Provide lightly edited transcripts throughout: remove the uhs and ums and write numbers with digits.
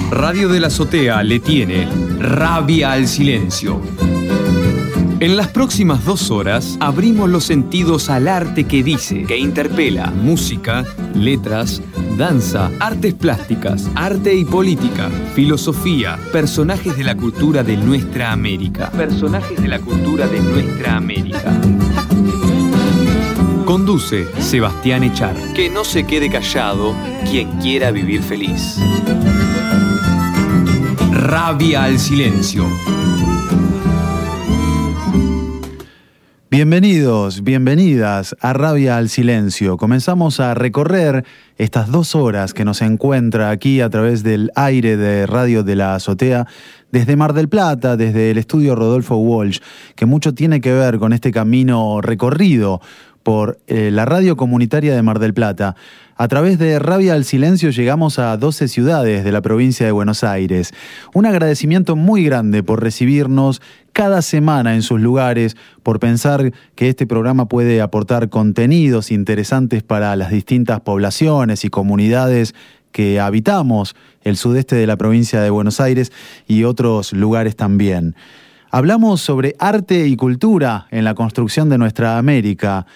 Radio de la Azotea le tiene rabia al silencio. En las próximas 2 horas abrimos los sentidos al arte que dice, que interpela: música, letras, danza, artes plásticas, arte y política, filosofía, personajes de la cultura de nuestra América. Personajes de la cultura de nuestra América. Conduce Sebastián Echar. Que no se quede callado quien quiera vivir feliz. Rabia al silencio. Bienvenidos, bienvenidas a Rabia al Silencio. Comenzamos a recorrer estas 2 horas que nos encuentra aquí a través del aire de Radio de la Azotea, desde Mar del Plata, desde el estudio Rodolfo Walsh, que mucho tiene que ver con este camino recorrido por la radio comunitaria de Mar del Plata. A través de Rabia al Silencio llegamos a 12 ciudades de la provincia de Buenos Aires. Un agradecimiento muy grande por recibirnos cada semana en sus lugares, por pensar que este programa puede aportar contenidos interesantes para las distintas poblaciones y comunidades que habitamos el sudeste de la provincia de Buenos Aires y otros lugares también. Hablamos sobre arte y cultura en la construcción de nuestra América.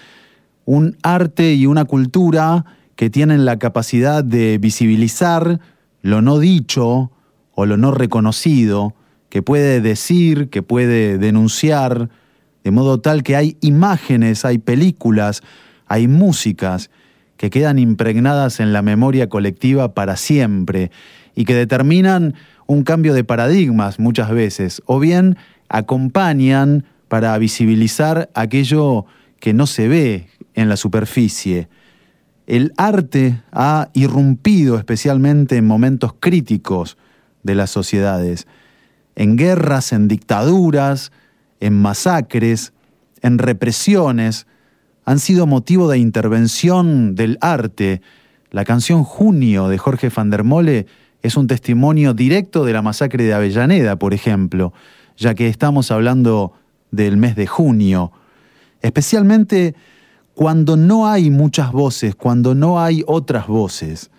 Un arte y una cultura que tienen la capacidad de visibilizar lo no dicho o lo no reconocido, que puede decir, que puede denunciar, de modo tal que hay imágenes, hay películas, hay músicas que quedan impregnadas en la memoria colectiva para siempre y que determinan un cambio de paradigmas muchas veces, o bien acompañan para visibilizar aquello que no se ve en la superficie. El arte ha irrumpido especialmente en momentos críticos de las sociedades, en guerras, en dictaduras, en masacres, en represiones. Han sido motivo de intervención del arte. La canción Junio de Jorge van der Mole es un testimonio directo de la masacre de Avellaneda, por ejemplo, ya que estamos hablando del mes de junio. Especialmente cuando no hay muchas voces, cuando no hay otras voces.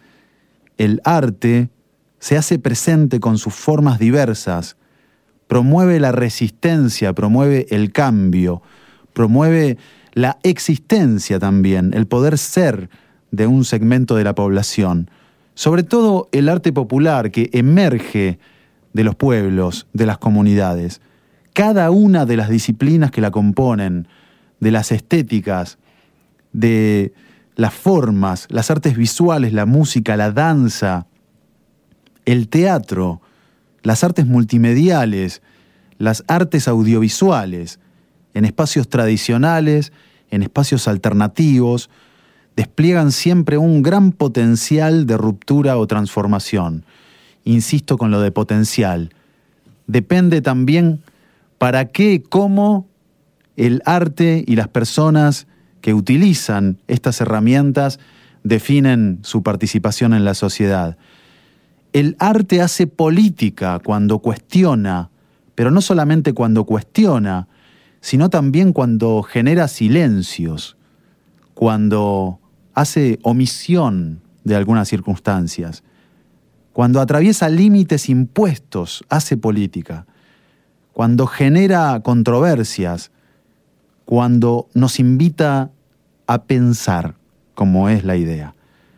El arte se hace presente con sus formas diversas, promueve la resistencia, promueve el cambio, promueve la existencia también, el poder ser de un segmento de la población. Sobre todo el arte popular que emerge de los pueblos, de las comunidades. Cada una de las disciplinas que la componen, de las estéticas, de las formas, las artes visuales, la música, la danza, el teatro, las artes multimediales, las artes audiovisuales, en espacios tradicionales, en espacios alternativos, despliegan siempre un gran potencial de ruptura o transformación. Insisto con lo de potencial. Depende también para qué, cómo el arte y las personas que utilizan estas herramientas definen su participación en la sociedad. El arte hace política cuando cuestiona, pero no solamente cuando cuestiona, sino también cuando genera silencios, cuando hace omisión de algunas circunstancias, cuando atraviesa límites impuestos, hace política, cuando genera controversias, cuando nos invita a pensar, como es la idea.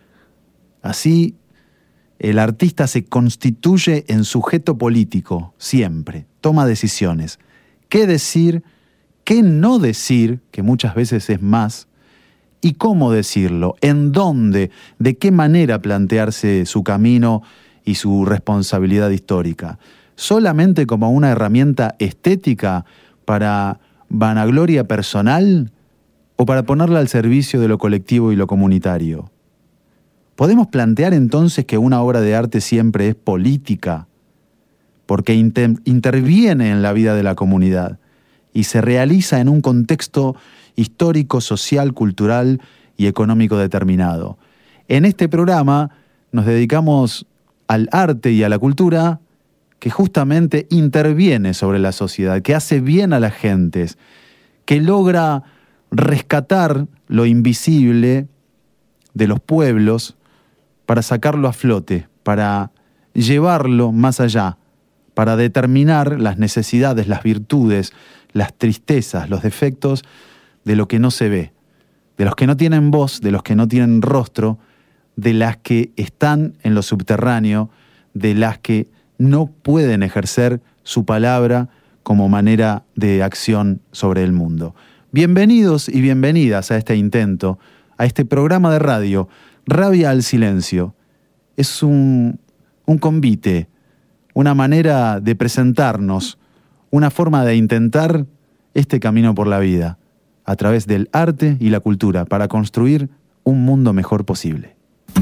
Así, el artista se constituye en sujeto político, siempre, toma decisiones. ¿Qué decir? ¿Qué no decir? Que muchas veces es más. ¿Y cómo decirlo? ¿En dónde? ¿De qué manera plantearse su camino y su responsabilidad histórica? ¿Solamente como una herramienta estética para vanagloria personal o para ponerla al servicio de lo colectivo y lo comunitario? ¿Podemos plantear entonces que una obra de arte siempre es política? Porque interviene en la vida de la comunidad y se realiza en un contexto histórico, social, cultural y económico determinado. En este programa nos dedicamos al arte y a la cultura que justamente interviene sobre la sociedad, que hace bien a las gentes, que logra rescatar lo invisible de los pueblos para sacarlo a flote, para llevarlo más allá, para determinar las necesidades, las virtudes, las tristezas, los defectos de lo que no se ve, de los que no tienen voz, de los que no tienen rostro, de las que están en lo subterráneo, de las que no pueden ejercer su palabra como manera de acción sobre el mundo. Bienvenidos y bienvenidas a este intento, a este programa de radio, Rabia al Silencio. Es un convite, una manera de presentarnos, una forma de intentar este camino por la vida, a través del arte y la cultura, para construir un mundo mejor posible.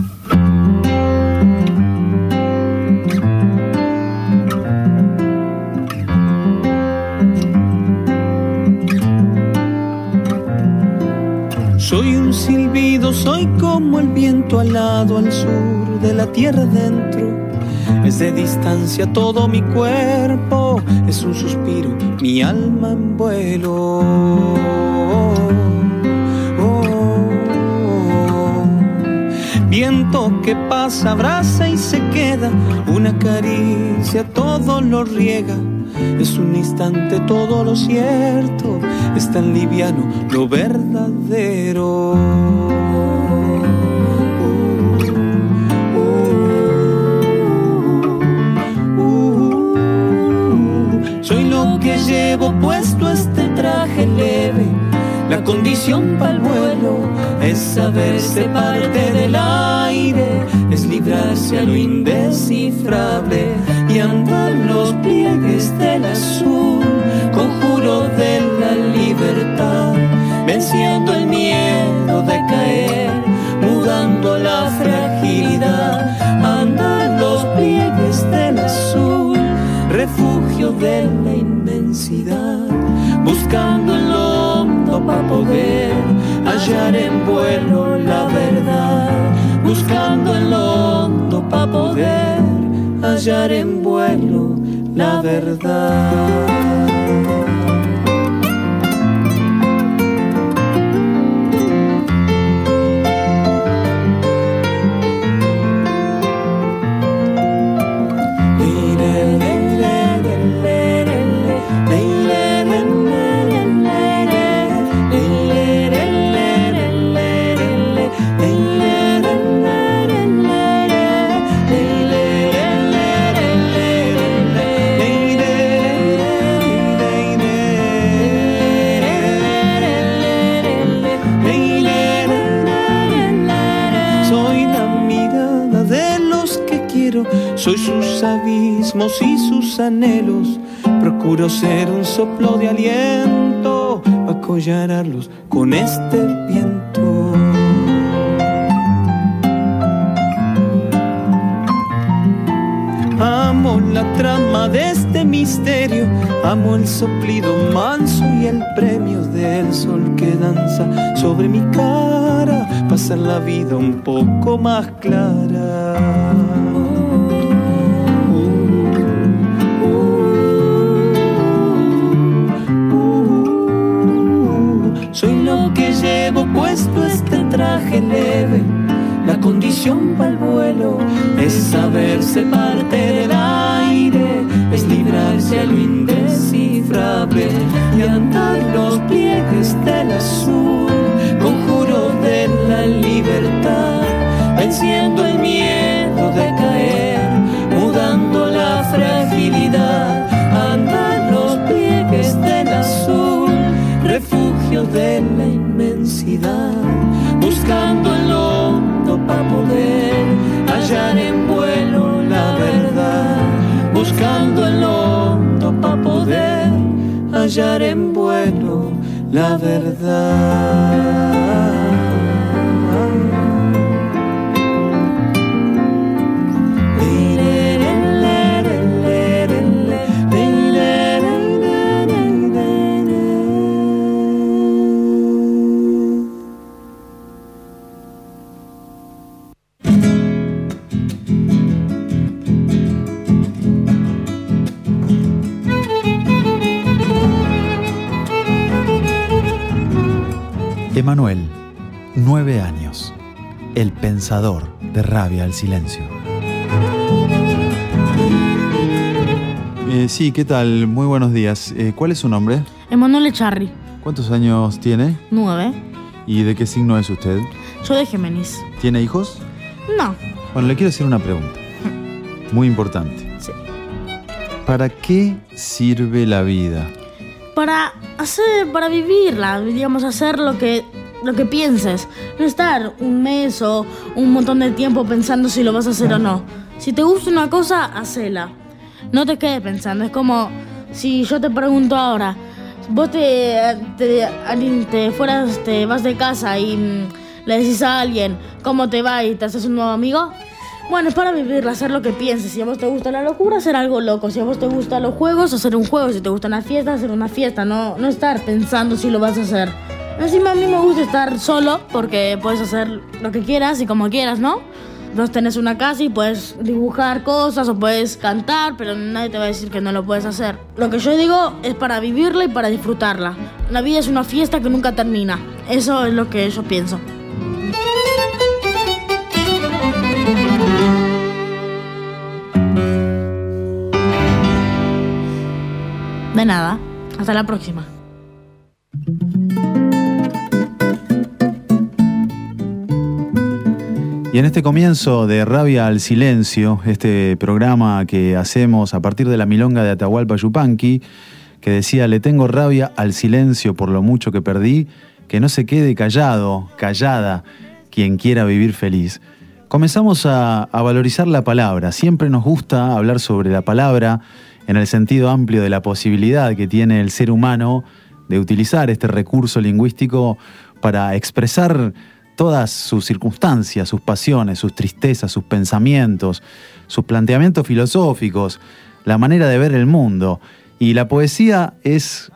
Soy un silbido, soy como el viento alado al sur de la tierra adentro. Es de distancia todo mi cuerpo, es un suspiro, mi alma en vuelo. Viento que pasa, abraza y se queda, una caricia todo lo riega. Es un instante todo lo cierto, es tan liviano lo verdadero. Soy lo que llevo puesto este traje leve, la condición para el vuelo es saberse parte del aire, es librarse a lo indescifrable y andar los pliegues del azul, conjuro de la libertad, venciendo el miedo de caer, mudando la fragilidad, andar los pliegues del azul, refugio de la inmensidad, buscando en lo hondo para poder hallar en vuelo la verdad, buscando en lo hondo para poder hallar en vuelo la verdad. Soy sus abismos y sus anhelos, procuro ser un soplo de aliento, acollararlos con este viento. Amo la trama de este misterio, amo el soplido manso y el premio del sol que danza sobre mi cara, pasar la vida un poco más clara. Soy lo que llevo puesto este traje leve, la condición para el vuelo es saberse parte del aire, es librarse a lo indescifrable y andar los pliegues del azul, conjuro de la libertad, venciendo el miedo de caer, mudando la fragilidad, andar los pliegues del azul, refugio de la inmensidad, buscando el hondo para poder hallar en vuelo la verdad, buscando el hondo para poder hallar en vuelo la verdad. Emanuel, 9 años, el pensador de Rabia al Silencio. Sí, ¿qué tal? Muy buenos días. ¿Cuál es su nombre? Emanuel Echarri. ¿Cuántos años tiene? 9. ¿Y de qué signo es usted? Yo de Géminis. ¿Tiene hijos? No. Bueno, le quiero hacer una pregunta. Muy importante. Sí. ¿Para qué sirve la vida? Para vivirla, digamos, hacer lo que pienses. No estar un mes o un montón de tiempo pensando si lo vas a hacer o no. Si te gusta una cosa, hacela. No te quedes pensando. Es como si yo te pregunto ahora, vos te vas de casa y le decís a alguien cómo te va y te haces un nuevo amigo. Bueno, es para vivirla, hacer lo que pienses. Si a vos te gusta la locura, hacer algo loco. Si a vos te gustan los juegos, hacer un juego. Si te gusta una fiesta, hacer una fiesta. No estar pensando si lo vas a hacer. Encima a mí me gusta estar solo porque puedes hacer lo que quieras y como quieras, ¿no? Vos tenés una casa y puedes dibujar cosas o puedes cantar, pero nadie te va a decir que no lo puedes hacer. Lo que yo digo es para vivirla y para disfrutarla. La vida es una fiesta que nunca termina. Eso es lo que yo pienso. De nada. Hasta la próxima. Y en este comienzo de Rabia al Silencio, este programa que hacemos a partir de la milonga de Atahualpa Yupanqui, que decía: le tengo rabia al silencio por lo mucho que perdí, que no se quede callado, callada, quien quiera vivir feliz. Comenzamos a valorizar la palabra. Siempre nos gusta hablar sobre la palabra en el sentido amplio de la posibilidad que tiene el ser humano de utilizar este recurso lingüístico para expresar todas sus circunstancias, sus pasiones, sus tristezas, sus pensamientos, sus planteamientos filosóficos, la manera de ver el mundo. Y la poesía es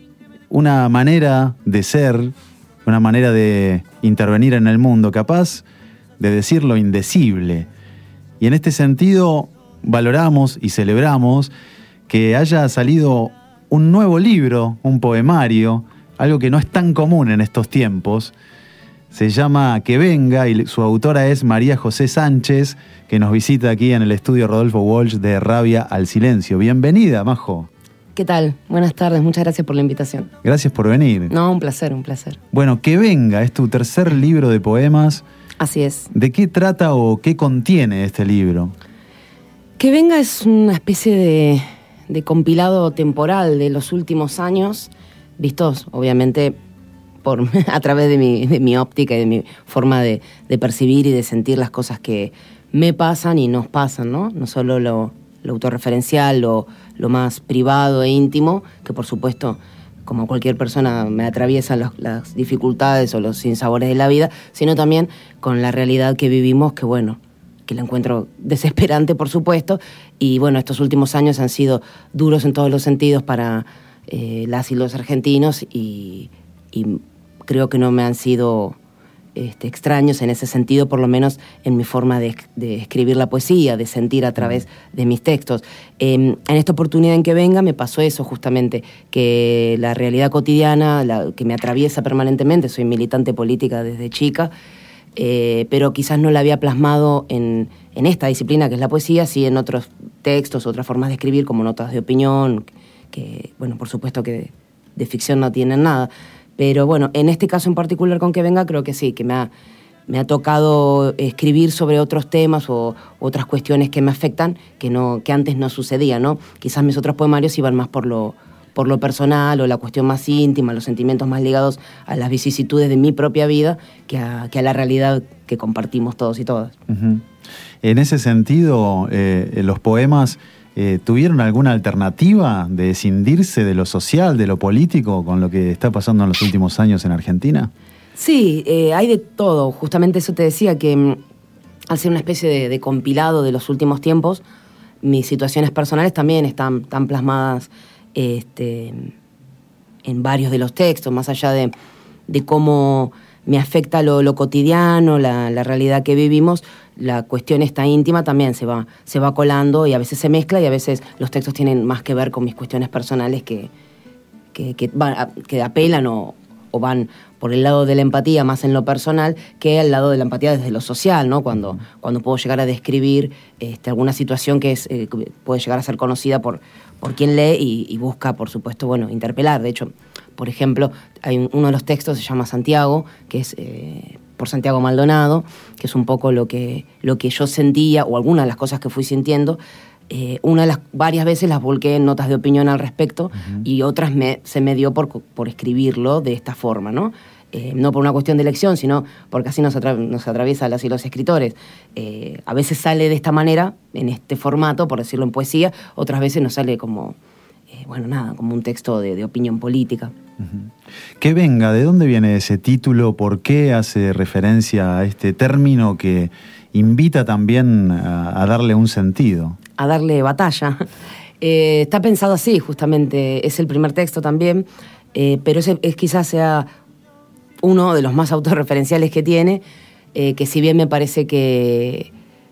una manera de ser, una manera de intervenir en el mundo, capaz de decir lo indecible. Y en este sentido valoramos y celebramos que haya salido un nuevo libro, un poemario, algo que no es tan común en estos tiempos. Se llama Que Venga y su autora es María José Sánchez, que nos visita aquí en el estudio Rodolfo Walsh de Rabia al Silencio. Bienvenida, Majo. ¿Qué tal? Buenas tardes, muchas gracias por la invitación. Gracias por venir. No, un placer, un placer. Bueno, Que Venga es tu tercer libro de poemas. Así es. ¿De qué trata o qué contiene este libro? Que Venga es una especie de compilado temporal de los últimos años, vistos obviamente a través de mi óptica y de mi forma de percibir y de sentir las cosas que me pasan y nos pasan, ¿no? No solo lo autorreferencial, lo más privado e íntimo, que por supuesto, como cualquier persona, me atraviesan las dificultades o los sinsabores de la vida, sino también con la realidad que vivimos, que bueno, que la encuentro desesperante, por supuesto, y bueno, estos últimos años han sido duros en todos los sentidos para las y los argentinos y creo que no me han sido extraños en ese sentido, por lo menos en mi forma de escribir la poesía, de sentir a través de mis textos. En esta oportunidad en Que Venga me pasó eso justamente, que la realidad cotidiana, que me atraviesa permanentemente, soy militante política desde chica, pero quizás no la había plasmado en esta disciplina que es la poesía, sí en otros textos, otras formas de escribir como notas de opinión, que bueno, por supuesto que de ficción no tienen nada. Pero bueno, en este caso en particular con Que Venga creo que sí, que me ha tocado escribir sobre otros temas o otras cuestiones que me afectan que antes no sucedía, ¿no? Quizás mis otros poemarios iban más por lo personal o la cuestión más íntima, los sentimientos más ligados a las vicisitudes de mi propia vida que a la realidad que compartimos todos y todas. Uh-huh. En ese sentido, los poemas ¿tuvieron alguna alternativa de escindirse de lo social, de lo político, con lo que está pasando en los últimos años en Argentina? Sí, hay de todo. Justamente eso te decía, que al ser una especie de compilado de los últimos tiempos, mis situaciones personales también están plasmadas en varios de los textos, más allá de cómo me afecta lo cotidiano, la realidad que vivimos. La cuestión esta íntima también se va colando y a veces se mezcla y a veces los textos tienen más que ver con mis cuestiones personales que apelan o o van por el lado de la empatía más en lo personal que al lado de la empatía desde lo social, ¿no? Cuando puedo llegar a describir alguna situación que puede llegar a ser conocida por quien lee y busca, por supuesto, bueno, interpelar. De hecho, por ejemplo, hay uno de los textos se llama Santiago, que es por Santiago Maldonado, que es un poco lo que yo sentía, o algunas de las cosas que fui sintiendo. Una de las varias veces las volqué en notas de opinión al respecto, y otras se me dio por escribirlo de esta forma, ¿no? No por una cuestión de elección, sino porque así nos atraviesa a las y los escritores. A veces sale de esta manera, en este formato, por decirlo en poesía, otras veces nos sale como, como un texto de opinión política. Que venga, ¿de dónde viene ese título? ¿Por qué hace referencia a este término que invita también a darle un sentido? A darle batalla. Está pensado así, justamente. Es el primer texto también, pero quizás sea uno de los más autorreferenciales que tiene, que si bien me parece que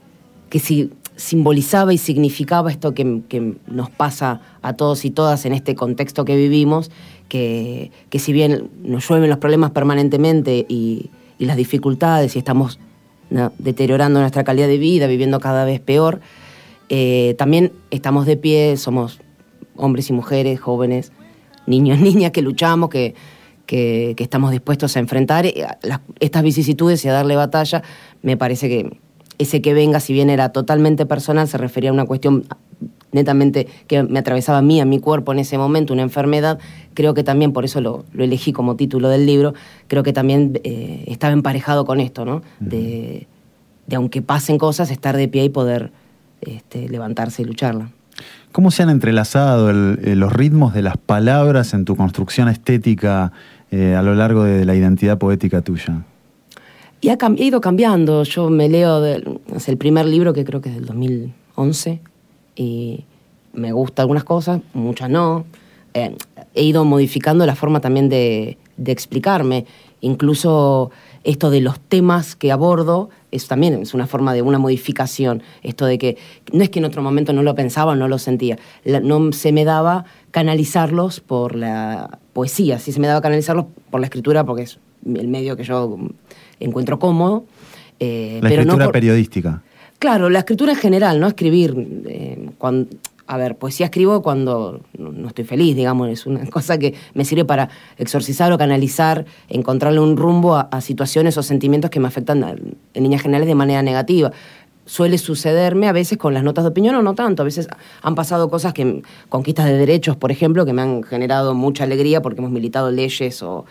simbolizaba y significaba esto que nos pasa a todos y todas en este contexto que vivimos, que si bien nos llueven los problemas permanentemente y las dificultades y estamos deteriorando nuestra calidad de vida, viviendo cada vez peor, también estamos de pie, somos hombres y mujeres, jóvenes, niños, niñas que luchamos, que estamos dispuestos a enfrentar estas vicisitudes y a darle batalla. Me parece que ese que venga, si bien era totalmente personal, se refería a una cuestión netamente que me atravesaba a mí, a mi cuerpo en ese momento, una enfermedad. Creo que también, por eso lo elegí como título del libro, creo que también estaba emparejado con esto, ¿no? De aunque pasen cosas, estar de pie y poder levantarse y lucharla. ¿Cómo se han entrelazado los ritmos de las palabras en tu construcción estética a lo largo de la identidad poética tuya? Y ha ido cambiando. Yo me leo el primer libro, que creo que es del 2011, y me gustan algunas cosas, muchas no. He ido modificando la forma también de explicarme. Incluso esto de los temas que abordo también es una forma de una modificación. Esto de que no es que en otro momento no lo pensaba o no lo sentía. No se me daba canalizarlos por la poesía, sí se me daba canalizarlos por la escritura, porque es el medio que yo encuentro cómodo. La escritura periodística. Claro, la escritura en general, no escribir. Poesía escribo cuando no estoy feliz, digamos, es una cosa que me sirve para exorcizar o canalizar, encontrarle un rumbo a situaciones o sentimientos que me afectan en líneas generales de manera negativa. Suele sucederme a veces con las notas de opinión o no tanto. A veces han pasado cosas conquistas de derechos, por ejemplo, que me han generado mucha alegría porque hemos militado leyes o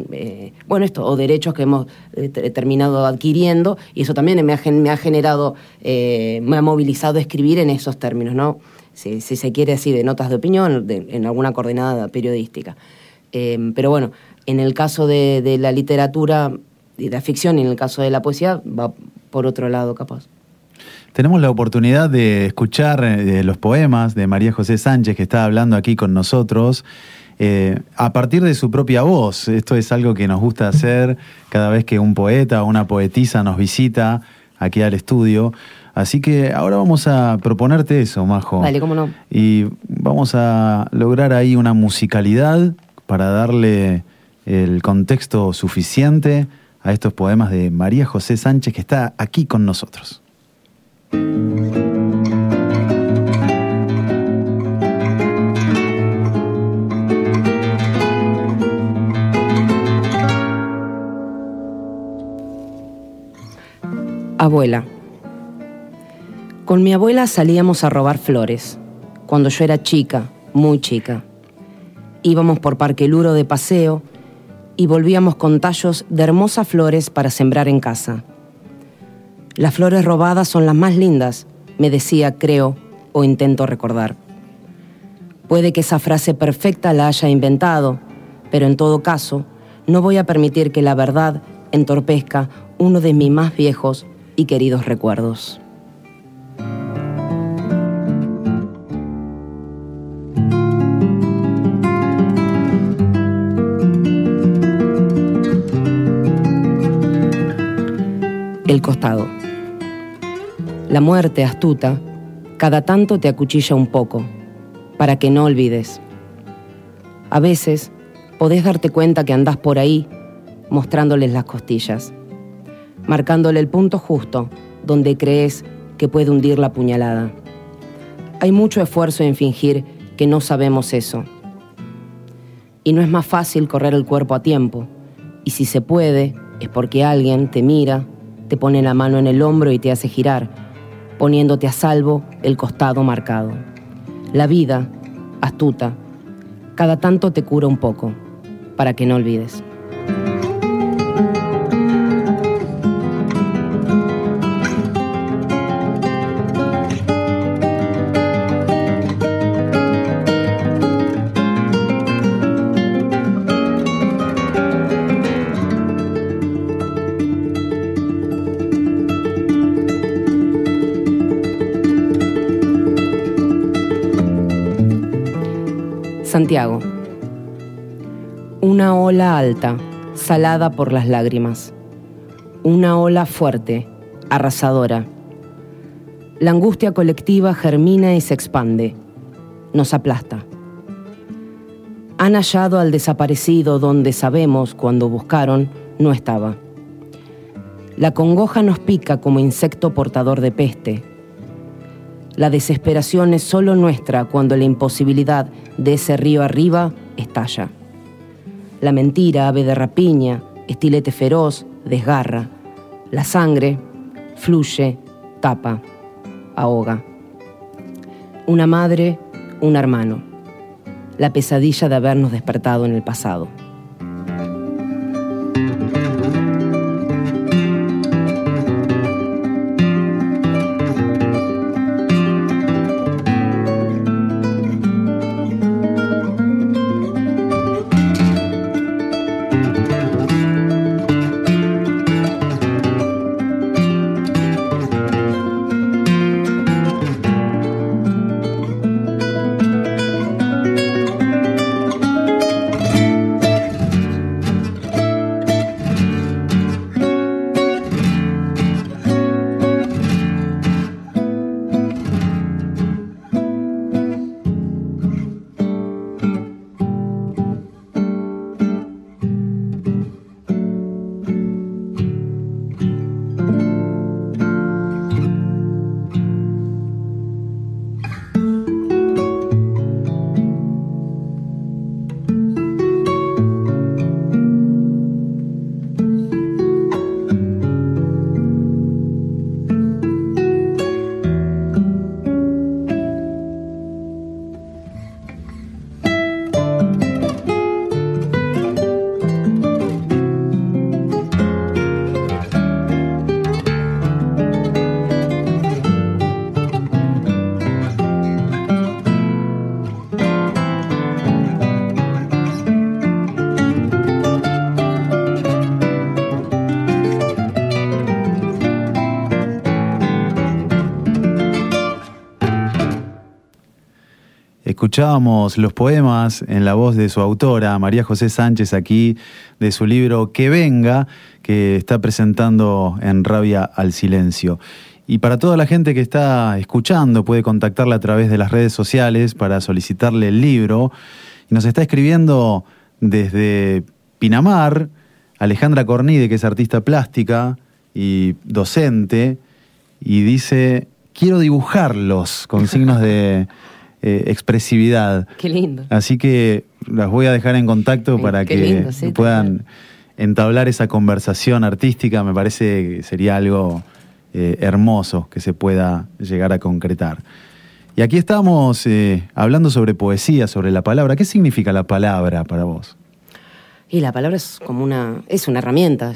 derechos que hemos terminado adquiriendo, y eso también me ha generado, me ha movilizado a escribir en esos términos, ¿no? Si se quiere decir, de notas de opinión, en alguna coordenada periodística. Pero bueno, en el caso de la literatura y de la ficción y en el caso de la poesía va por otro lado, capaz. Tenemos la oportunidad de escuchar los poemas de María José Sánchez, que está hablando aquí con nosotros, a partir de su propia voz. Esto es algo que nos gusta hacer cada vez que un poeta o una poetisa nos visita aquí al estudio. Así que ahora vamos a proponerte eso, Majo. Dale, cómo no. Y vamos a lograr ahí una musicalidad para darle el contexto suficiente a estos poemas de María José Sánchez, que está aquí con nosotros. Abuela. Con mi abuela salíamos a robar flores, cuando yo era chica, muy chica. Íbamos por Parque Luro de paseo y volvíamos con tallos de hermosas flores para sembrar en casa. Las flores robadas son las más lindas, me decía, creo, o intento recordar. Puede que esa frase perfecta la haya inventado, pero en todo caso, no voy a permitir que la verdad entorpezca uno de mis más viejos y queridos recuerdos. El costado. La muerte astuta, cada tanto te acuchilla un poco, para que no olvides. A veces, podés darte cuenta que andás por ahí mostrándoles las costillas, marcándole el punto justo donde crees que puede hundir la puñalada. Hay mucho esfuerzo en fingir que no sabemos eso. Y no es más fácil correr el cuerpo a tiempo. Y si se puede, es porque alguien te mira, te pone la mano en el hombro y te hace girar, poniéndote a salvo el costado marcado. La vida, astuta, cada tanto te cura un poco, para que no olvides. Santiago. Una ola alta, salada por las lágrimas. Una ola fuerte, arrasadora. La angustia colectiva germina y se expande. Nos aplasta. Han hallado al desaparecido donde sabemos, cuando buscaron, no estaba. La congoja nos pica como insecto portador de peste. La desesperación es solo nuestra cuando la imposibilidad de ese río arriba estalla. La mentira, ave de rapiña, estilete feroz, desgarra. La sangre fluye, tapa, ahoga. Una madre, un hermano. La pesadilla de habernos despertado en el pasado. Escuchábamos los poemas en la voz de su autora, María José Sánchez, aquí de su libro Que Venga, que está presentando en Rabia al Silencio. Y para toda la gente que está escuchando, puede contactarla a través de las redes sociales para solicitarle el libro. Y nos está escribiendo desde Pinamar, Alejandra Cornide, que es artista plástica y docente, y dice: quiero dibujarlos con signos de expresividad. Qué lindo. Así que las voy a dejar en contacto para que lindo, sí, puedan entablar esa conversación artística. Me parece que sería algo hermoso que se pueda llegar a concretar. Y aquí estamos hablando sobre poesía, sobre la palabra. ¿Qué significa la palabra para vos? Y la palabra es como una herramienta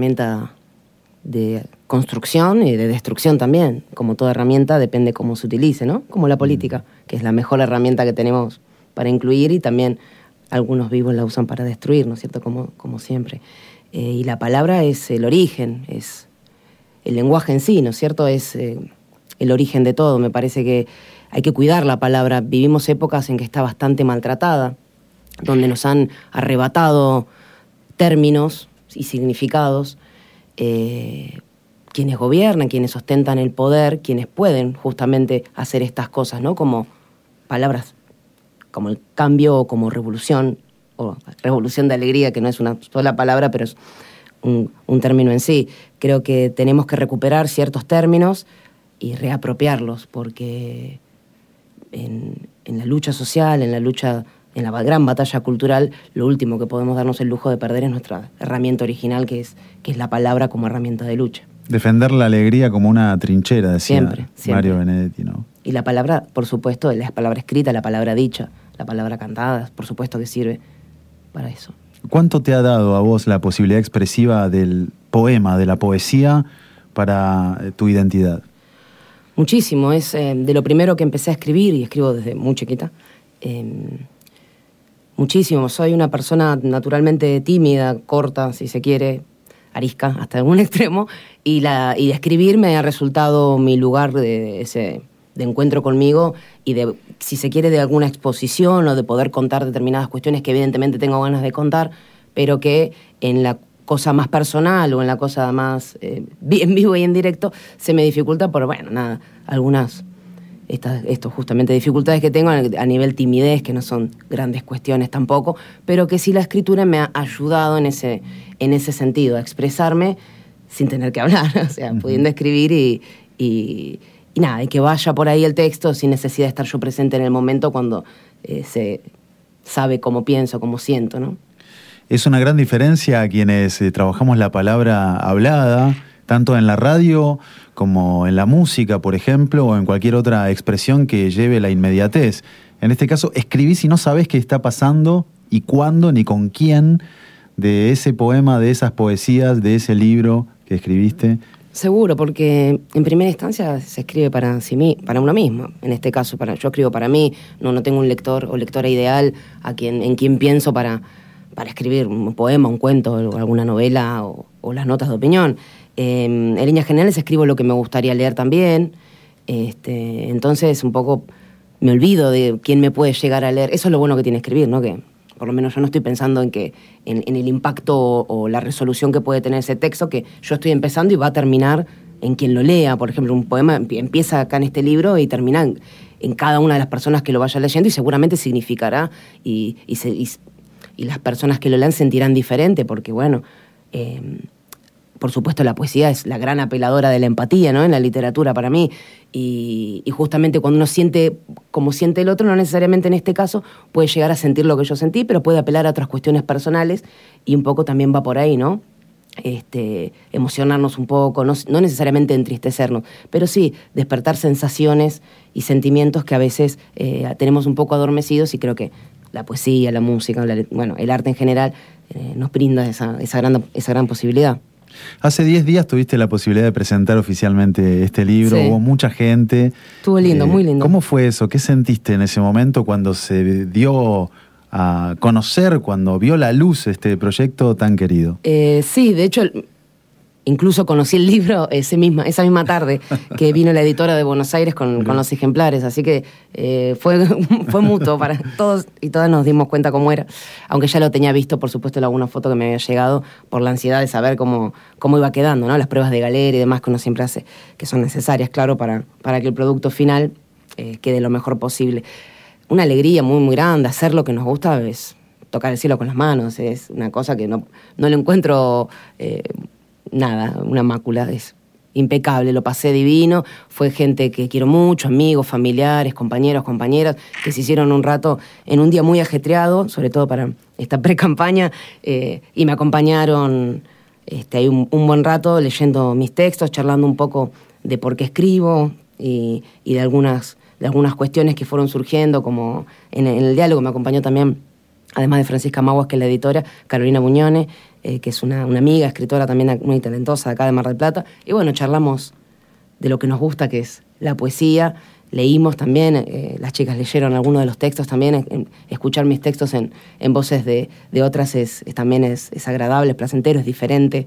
de construcción y de destrucción también. Como toda herramienta, depende cómo se utilice, ¿no? Como la política, que es la mejor herramienta que tenemos para incluir, y también algunos vivos la usan para destruir, ¿no es cierto? Como siempre. Y la palabra es el origen, es el lenguaje en sí, ¿no es cierto? Es el origen de todo. Me parece que hay que cuidar la palabra. Vivimos épocas en que está bastante maltratada, donde nos han arrebatado términos y significados, quienes gobiernan, quienes ostentan el poder, quienes pueden justamente hacer estas cosas, ¿no? Como palabras como el cambio, o como revolución, o revolución de alegría, que no es una sola palabra, pero es un término en sí. Creo que tenemos que recuperar ciertos términos y reapropiarlos, porque en la lucha social, en la gran batalla cultural, lo último que podemos darnos el lujo de perder es nuestra herramienta original, que es la palabra como herramienta de lucha. Defender la alegría como una trinchera, decía Siempre. Mario Benedetti, ¿no? Y la palabra, por supuesto, la palabra escrita, la palabra dicha, la palabra cantada, por supuesto que sirve para eso. ¿Cuánto te ha dado a vos la posibilidad expresiva del poema, de la poesía, para tu identidad? Muchísimo. Es de lo primero que empecé a escribir, y escribo desde muy chiquita. Muchísimo. Soy una persona naturalmente tímida, corta, si se quiere, arisca hasta algún extremo, y escribir me ha resultado mi lugar de encuentro conmigo y de, si se quiere, de alguna exposición o de poder contar determinadas cuestiones que evidentemente tengo ganas de contar, pero que en la cosa más personal o en la cosa más en vivo y en directo se me dificulta por, algunas justamente dificultades que tengo a nivel timidez, que no son grandes cuestiones tampoco, pero que sí la escritura me ha ayudado en ese sentido, a expresarme sin tener que hablar, o sea, pudiendo escribir y que vaya por ahí el texto sin necesidad de estar yo presente en el momento cuando se sabe cómo pienso, cómo siento, ¿no? Es una gran diferencia a quienes trabajamos la palabra hablada, tanto en la radio como en la música, por ejemplo, o en cualquier otra expresión que lleve la inmediatez. En este caso, escribís y no sabés qué está pasando y cuándo ni con quién de ese poema, de esas poesías, de ese libro que escribiste. Seguro, porque en primera instancia se escribe para uno mismo. En este caso, yo escribo para mí, no tengo un lector o lectora ideal en quien pienso para escribir un poema, un cuento, o alguna novela o las notas de opinión. En líneas generales escribo lo que me gustaría leer también. Entonces un poco me olvido de quién me puede llegar a leer. Eso es lo bueno que tiene escribir, ¿no? Que por lo menos yo no estoy pensando en el impacto o la resolución que puede tener ese texto, que yo estoy empezando y va a terminar en quien lo lea. Por ejemplo, un poema empieza acá en este libro y termina en cada una de las personas que lo vaya leyendo, y seguramente significará y las personas que lo lean sentirán diferente, porque por supuesto la poesía es la gran apeladora de la empatía, ¿no? En la literatura para mí, y justamente cuando uno siente como siente el otro, no necesariamente en este caso puede llegar a sentir lo que yo sentí, pero puede apelar a otras cuestiones personales, y un poco también va por ahí, ¿no? Emocionarnos un poco, no necesariamente entristecernos, pero sí despertar sensaciones y sentimientos que a veces tenemos un poco adormecidos, y creo que la poesía, la música, el arte en general nos brinda esa gran posibilidad. Hace 10 días tuviste la posibilidad de presentar oficialmente este libro, sí. Hubo mucha gente. Estuvo lindo, muy lindo. ¿Cómo fue eso? ¿Qué sentiste en ese momento cuando se dio a conocer, cuando vio la luz este proyecto tan querido? Sí, de hecho, incluso conocí el libro esa misma tarde que vino la editora de Buenos Aires con los ejemplares, así que fue mutuo para todos y todas, nos dimos cuenta cómo era, aunque ya lo tenía visto, por supuesto, en alguna foto que me había llegado por la ansiedad de saber cómo iba quedando, ¿no? Las pruebas de galera y demás que uno siempre hace, que son necesarias, claro, para que el producto final quede lo mejor posible. Una alegría muy, muy grande. Hacer lo que nos gusta es tocar el cielo con las manos, es una cosa que no lo encuentro una mácula, es impecable, lo pasé divino, fue gente que quiero mucho, amigos, familiares, compañeros, compañeras, que se hicieron un rato en un día muy ajetreado, sobre todo para esta pre-campaña, y me acompañaron ahí un buen rato leyendo mis textos, charlando un poco de por qué escribo y de algunas cuestiones que fueron surgiendo, como en el diálogo me acompañó también, además de Francisca Maguas, que es la editora, Carolina Buñone, que es una amiga, escritora también muy talentosa de acá de Mar del Plata. Y charlamos de lo que nos gusta, que es la poesía. Leímos también, las chicas leyeron algunos de los textos también. Escuchar mis textos en voces de otras también es agradable, es placentero, es diferente.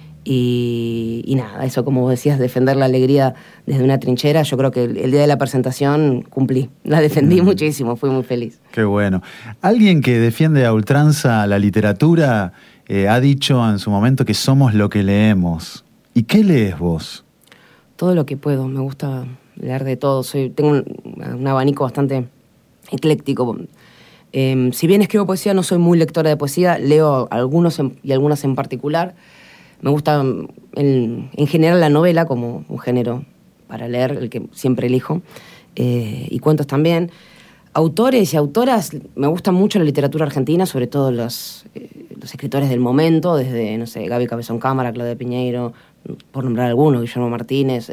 Y nada, eso, como vos decías, defender la alegría desde una trinchera, yo creo que el día de la presentación cumplí, la defendí muchísimo, fui muy feliz. Qué bueno. Alguien que defiende a ultranza la literatura ha dicho en su momento que somos lo que leemos. ¿Y qué lees vos? Todo lo que puedo, me gusta leer de todo, tengo un abanico bastante ecléctico. Si bien escribo poesía, no soy muy lectora de poesía, leo algunos y algunas en particular. Me gusta en general la novela como un género para leer, el que siempre elijo, y cuentos también. Autores y autoras, me gusta mucho la literatura argentina, sobre todo los escritores del momento, desde, no sé, Gaby Cabezón Cámara, Claudia Piñeiro, por nombrar algunos, Guillermo Martínez,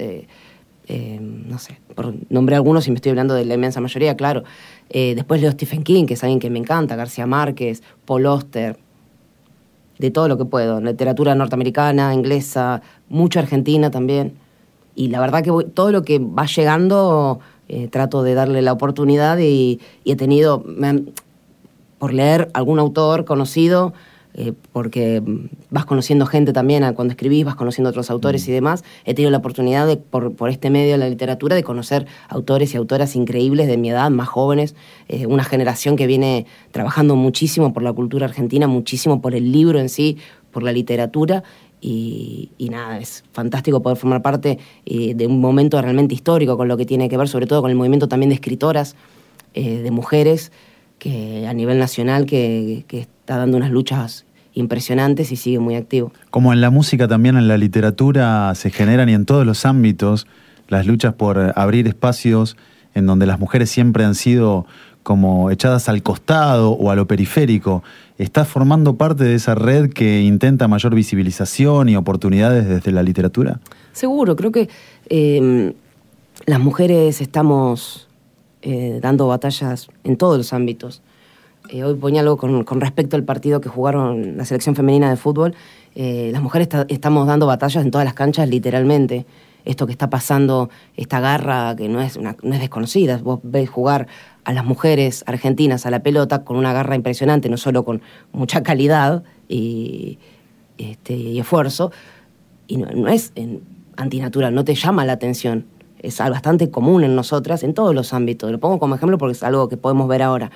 no sé, por nombrar algunos y me estoy hablando de la inmensa mayoría, claro. Después leo Stephen King, que es alguien que me encanta, García Márquez, Paul Auster, de todo lo que puedo, literatura norteamericana, inglesa, mucho argentina también. Y la verdad que todo lo que va llegando trato de darle la oportunidad y he tenido, por leer algún autor conocido, porque vas conociendo gente también cuando escribís, vas conociendo otros autores y demás, he tenido la oportunidad de, por este medio de la literatura, de conocer autores y autoras increíbles de mi edad, más jóvenes, una generación que viene trabajando muchísimo por la cultura argentina, muchísimo por el libro en sí, por la literatura, y nada, es fantástico poder formar parte de un momento realmente histórico con lo que tiene que ver, sobre todo con el movimiento también de escritoras, de mujeres, que a nivel nacional que está dando unas luchas impresionantes y sigue muy activo. Como en la música, también en la literatura se generan, y en todos los ámbitos, las luchas por abrir espacios en donde las mujeres siempre han sido como echadas al costado o a lo periférico. ¿Estás formando parte de esa red que intenta mayor visibilización y oportunidades desde la literatura? Seguro, creo que las mujeres estamos dando batallas en todos los ámbitos. Hoy ponía algo con respecto al partido que jugaron la selección femenina de fútbol. Las mujeres estamos dando batallas en todas las canchas, literalmente. Esto que está pasando, esta garra que no es desconocida. Vos ves jugar a las mujeres argentinas a la pelota con una garra impresionante, no solo con mucha calidad y esfuerzo, y no es antinatural, no te llama la atención. Es algo bastante común en nosotras, en todos los ámbitos. Lo pongo como ejemplo porque es algo que podemos ver ahora.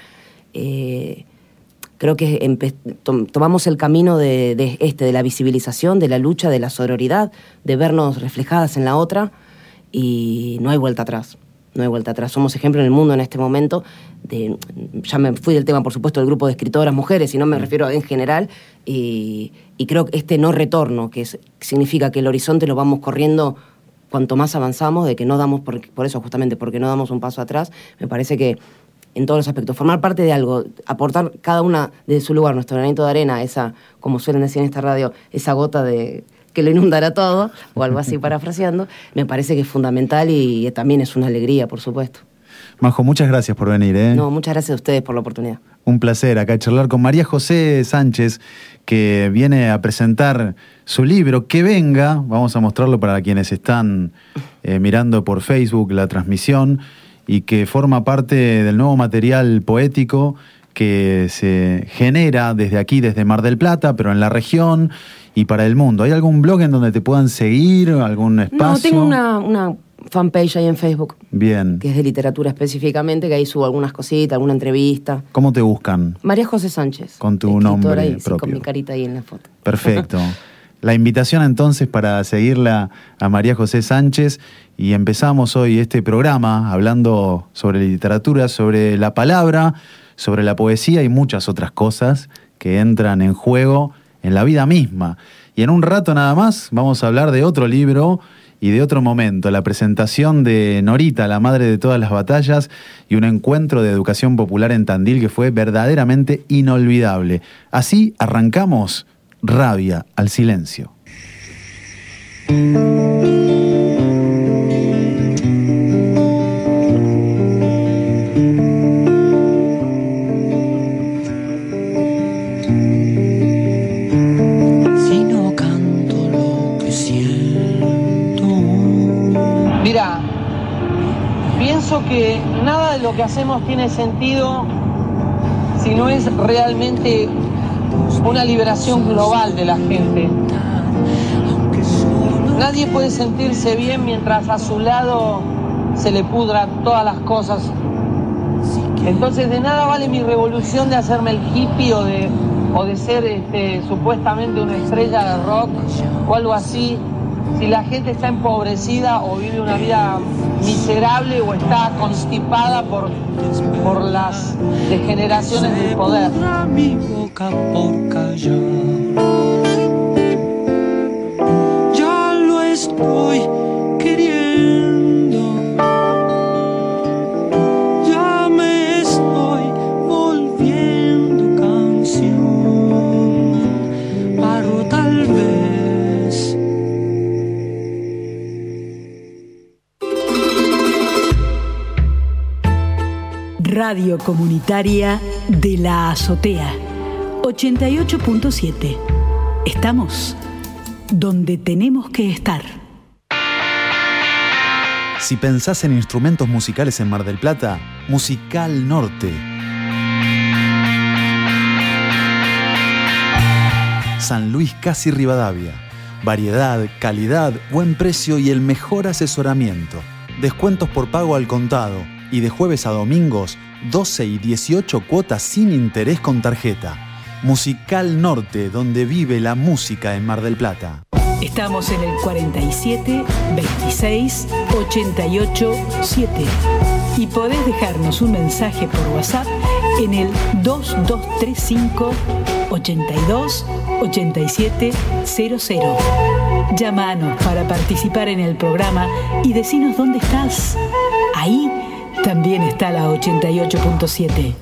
Creo que tomamos el camino de la visibilización, de la lucha, de la sororidad, de vernos reflejadas en la otra, y no hay vuelta atrás. No hay vuelta atrás. Somos ejemplo en el mundo en este momento. Ya me fui del tema, por supuesto, del grupo de escritoras mujeres, y no me refiero en general. Y creo que este no retorno, que significa que el horizonte lo vamos corriendo cuanto más avanzamos, de que no damos, por eso justamente, porque no damos un paso atrás, me parece que en todos los aspectos, formar parte de algo, aportar cada una desde su lugar, nuestro granito de arena, esa, como suelen decir en esta radio, esa gota que lo inundará todo, o algo así parafraseando, me parece que es fundamental y también es una alegría, por supuesto. Majo, muchas gracias por venir. No, muchas gracias a ustedes por la oportunidad. Un placer acá charlar con María José Sánchez, que viene a presentar su libro Que Venga. Vamos a mostrarlo para quienes están mirando por Facebook la transmisión, y que forma parte del nuevo material poético que se genera desde aquí, desde Mar del Plata, pero en la región y para el mundo. ¿Hay algún blog en donde te puedan seguir, algún espacio? No, tengo una fanpage ahí en Facebook. Bien. Que es de literatura específicamente, que ahí subo algunas cositas, alguna entrevista. ¿Cómo te buscan? María José Sánchez. Con tu nombre ahí, propio. Sí, con mi carita ahí en la foto. Perfecto. La invitación entonces para seguirla a María José Sánchez, y empezamos hoy este programa hablando sobre literatura, sobre la palabra, sobre la poesía y muchas otras cosas que entran en juego en la vida misma. Y en un rato nada más vamos a hablar de otro libro y de otro momento, la presentación de Norita, la madre de todas las batallas, y un encuentro de educación popular en Tandil que fue verdaderamente inolvidable. Así arrancamos Rabia al Silencio. Si no canto lo que siento. Mira, pienso que nada de lo que hacemos tiene sentido si no es realmente una liberación global de la gente. Nadie puede sentirse bien mientras a su lado se le pudran todas las cosas. Entonces de nada vale mi revolución de hacerme el hippie o de ser supuestamente una estrella de rock o algo así, si la gente está empobrecida o vive una vida miserable o está constipada por las degeneraciones del poder. Mi boca por callar. Ya lo estoy queriendo. Ya me estoy volviendo canción. Paro tal vez. Radio Comunitaria de la Azotea 88.7. Estamos donde tenemos que estar. Si pensás en instrumentos musicales en Mar del Plata, Musical Norte. San Luis Casi Rivadavia. Variedad, calidad, buen precio y el mejor asesoramiento. Descuentos por pago al contado. Y de jueves a domingos, 12 y 18 cuotas sin interés con tarjeta. Musical Norte, donde vive la música en Mar del Plata. Estamos en el 47 26 88 7 y podés dejarnos un mensaje por WhatsApp en el 2235 82 87 00. Llámanos para participar en el programa y decinos dónde estás. Ahí también está la 88.7.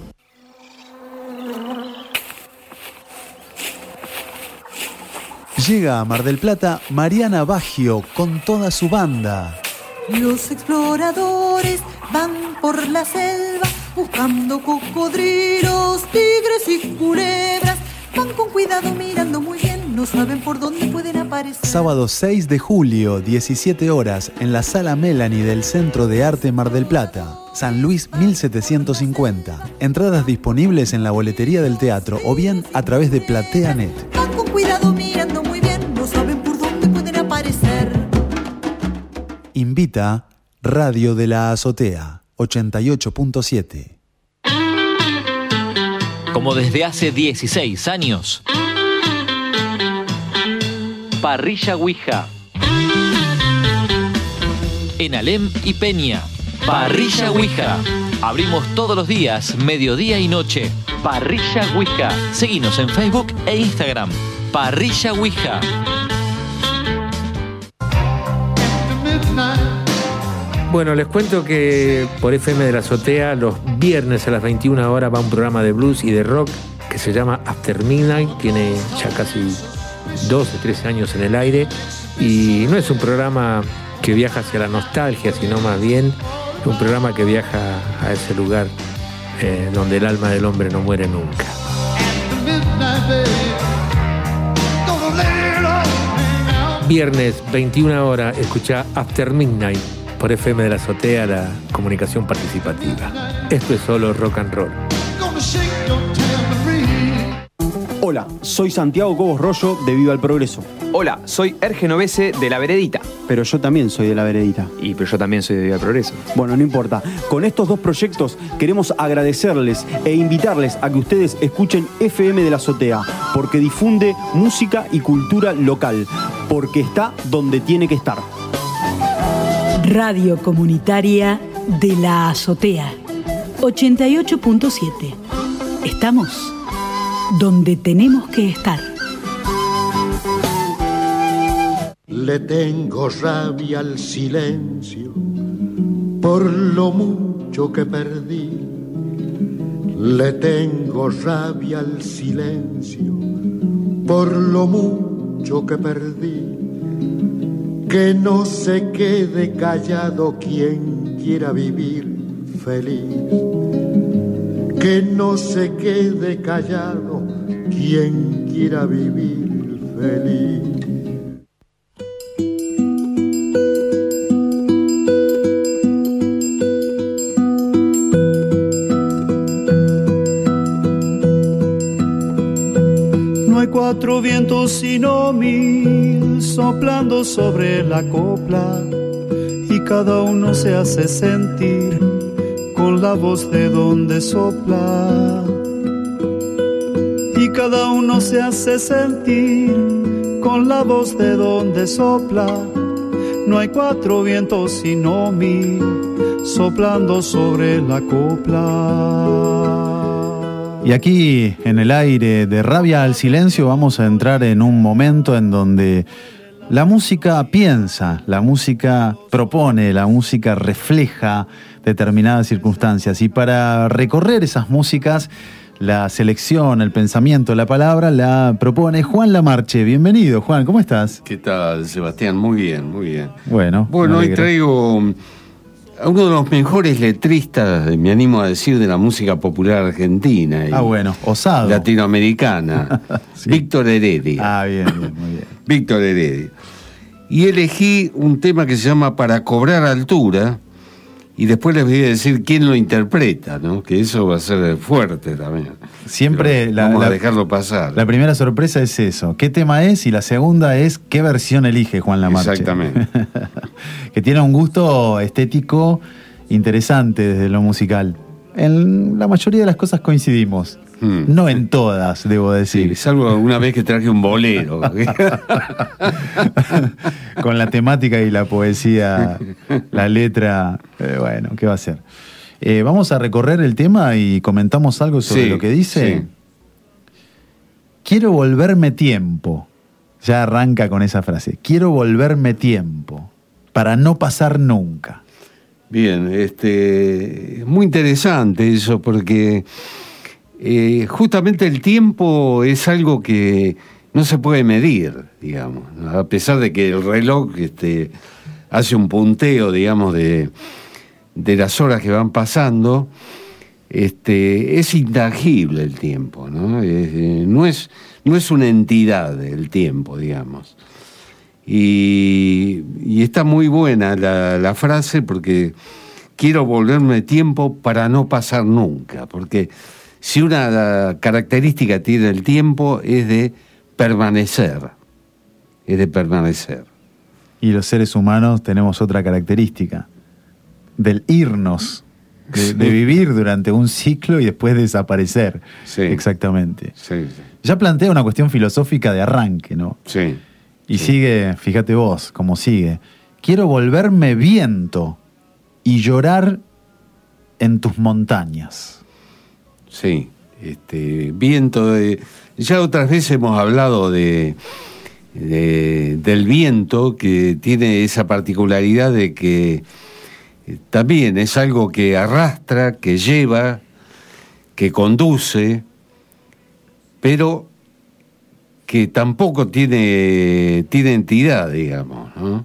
Llega a Mar del Plata Mariana Baggio con toda su banda. Los exploradores van por la selva buscando cocodrilos, tigres y culebras. Van con cuidado mirando muy bien, no saben por dónde pueden aparecer. Sábado 6 de julio, 17 horas, en la Sala Melanie del Centro de Arte Mar del Plata. San Luis 1750. Entradas disponibles en la boletería del teatro o bien a través de PlateaNet. Van con cuidado mirando muy bien, no saben por dónde pueden aparecer. Invita Radio de la Azotea 88.7. Como desde hace 16 años, Parrilla Ouija. En Alem y Peña. Parrilla Ouija. Abrimos todos los días, mediodía y noche. Parrilla Ouija. Seguinos en Facebook e Instagram. Parrilla Ouija. Bueno, les cuento que por FM de la Azotea los viernes a las 21 horas va un programa de blues y de rock que se llama After Midnight. Tiene ya casi 12, 13 años en el aire y no es un programa que viaja hacia la nostalgia, sino más bien un programa que viaja a ese lugar donde el alma del hombre no muere nunca. Viernes 21 horas, escucha After Midnight por FM de la Azotea, la comunicación participativa. Esto es solo rock and roll. Hola, soy Santiago Cobos Rollo de Viva el Progreso. Hola, soy Ergenovese de La Veredita. Pero yo también soy de La Veredita. Pero yo también soy de Viva el Progreso. Bueno, no importa. Con estos dos proyectos queremos agradecerles e invitarles a que ustedes escuchen FM de la Azotea, porque difunde música y cultura local, porque está donde tiene que estar. Radio Comunitaria de la Azotea 88.7. Estamos donde tenemos que estar. Le tengo rabia al silencio por lo mucho que perdí. Le tengo rabia al silencio por lo mucho que perdí. Que no se quede callado quien quiera vivir feliz. Que no se quede callado quien quiera vivir feliz. No hay cuatro vientos sino 1000 soplando sobre la copla, y cada uno se hace sentir con la voz de donde sopla. Y cada uno se hace sentir con la voz de donde sopla. No hay cuatro vientos sino mil soplando sobre la copla. Y aquí, en el aire de Rabia al Silencio, vamos a entrar en un momento en donde la música piensa, la música propone, la música refleja determinadas circunstancias. Y para recorrer esas músicas, la selección, el pensamiento, la palabra la propone Juan Lamarche. Bienvenido, Juan, ¿cómo estás? ¿Qué tal, Sebastián? Muy bien, muy bien. Bueno, hoy traigo a uno de los mejores letristas, me animo a decir, de la música popular argentina y osado. Latinoamericana, sí. Víctor Heredia. Bien, muy bien. Víctor Heredia. Y elegí un tema que se llama Para cobrar altura, y después les voy a decir quién lo interpreta, ¿no? Que eso va a ser fuerte también. Siempre vamos a dejarlo pasar. La primera sorpresa es eso, ¿qué tema es? Y la segunda es ¿qué versión elige Juan Lamarche? Exactamente. Que tiene un gusto estético interesante desde lo musical. En la mayoría de las cosas coincidimos. No en todas, debo decir. Sí, salvo una vez que traje un bolero. Con la temática y la poesía, la letra, bueno, ¿qué va a ser? Vamos a recorrer el tema y comentamos algo sobre lo que dice. Sí. Quiero volverme tiempo. Ya arranca con esa frase. Quiero volverme tiempo para no pasar nunca. Bien, es muy interesante eso porque justamente el tiempo es algo que no se puede medir, digamos, a pesar de que el reloj hace un punteo, digamos, de las horas que van pasando, es intangible el tiempo, ¿no? No es una entidad el tiempo, digamos. Y está muy buena la frase porque quiero volverme tiempo para no pasar nunca, porque si una característica tiene el tiempo es de permanecer, Y los seres humanos tenemos otra característica, del irnos, de vivir durante un ciclo y después desaparecer. Sí. Exactamente. Sí. Ya plantea una cuestión filosófica de arranque, ¿no? Sí. Y sigue, fíjate vos, cómo sigue. Quiero volverme viento y llorar en tus montañas. Sí, viento. Ya otras veces hemos hablado del viento, que tiene esa particularidad de que también es algo que arrastra, que lleva, que conduce, pero que tampoco tiene entidad, digamos, ¿no?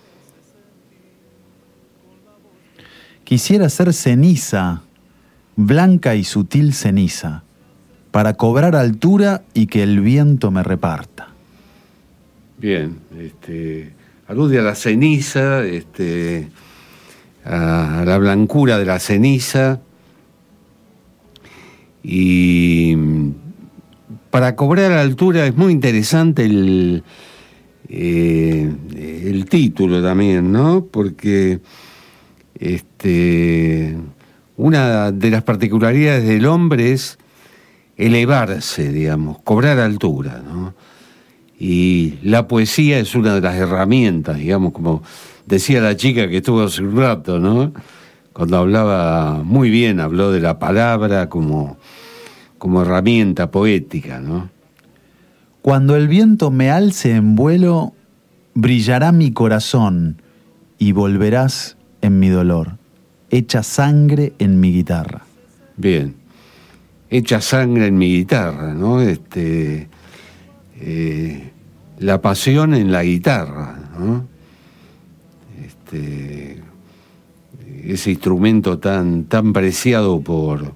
Quisiera ser ceniza, blanca y sutil ceniza, para cobrar altura y que el viento me reparta. Bien, alude a la ceniza, a la blancura de la ceniza, y para cobrar altura es muy interesante el título también, ¿no? Porque una de las particularidades del hombre es elevarse, digamos, cobrar altura, ¿no? Y la poesía es una de las herramientas, digamos, como decía la chica que estuvo hace un rato, ¿no? Cuando hablaba muy bien, habló de la palabra como herramienta poética, ¿no? Cuando el viento me alce en vuelo, brillará mi corazón y volverás en mi dolor, hecha sangre en mi guitarra. Bien, hecha sangre en mi guitarra, ¿no? La pasión en la guitarra, ¿no? Ese instrumento tan preciado por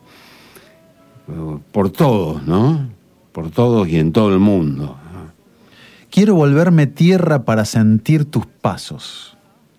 todos, ¿no? Por todos y en todo el mundo. Quiero volverme tierra para sentir tus pasos.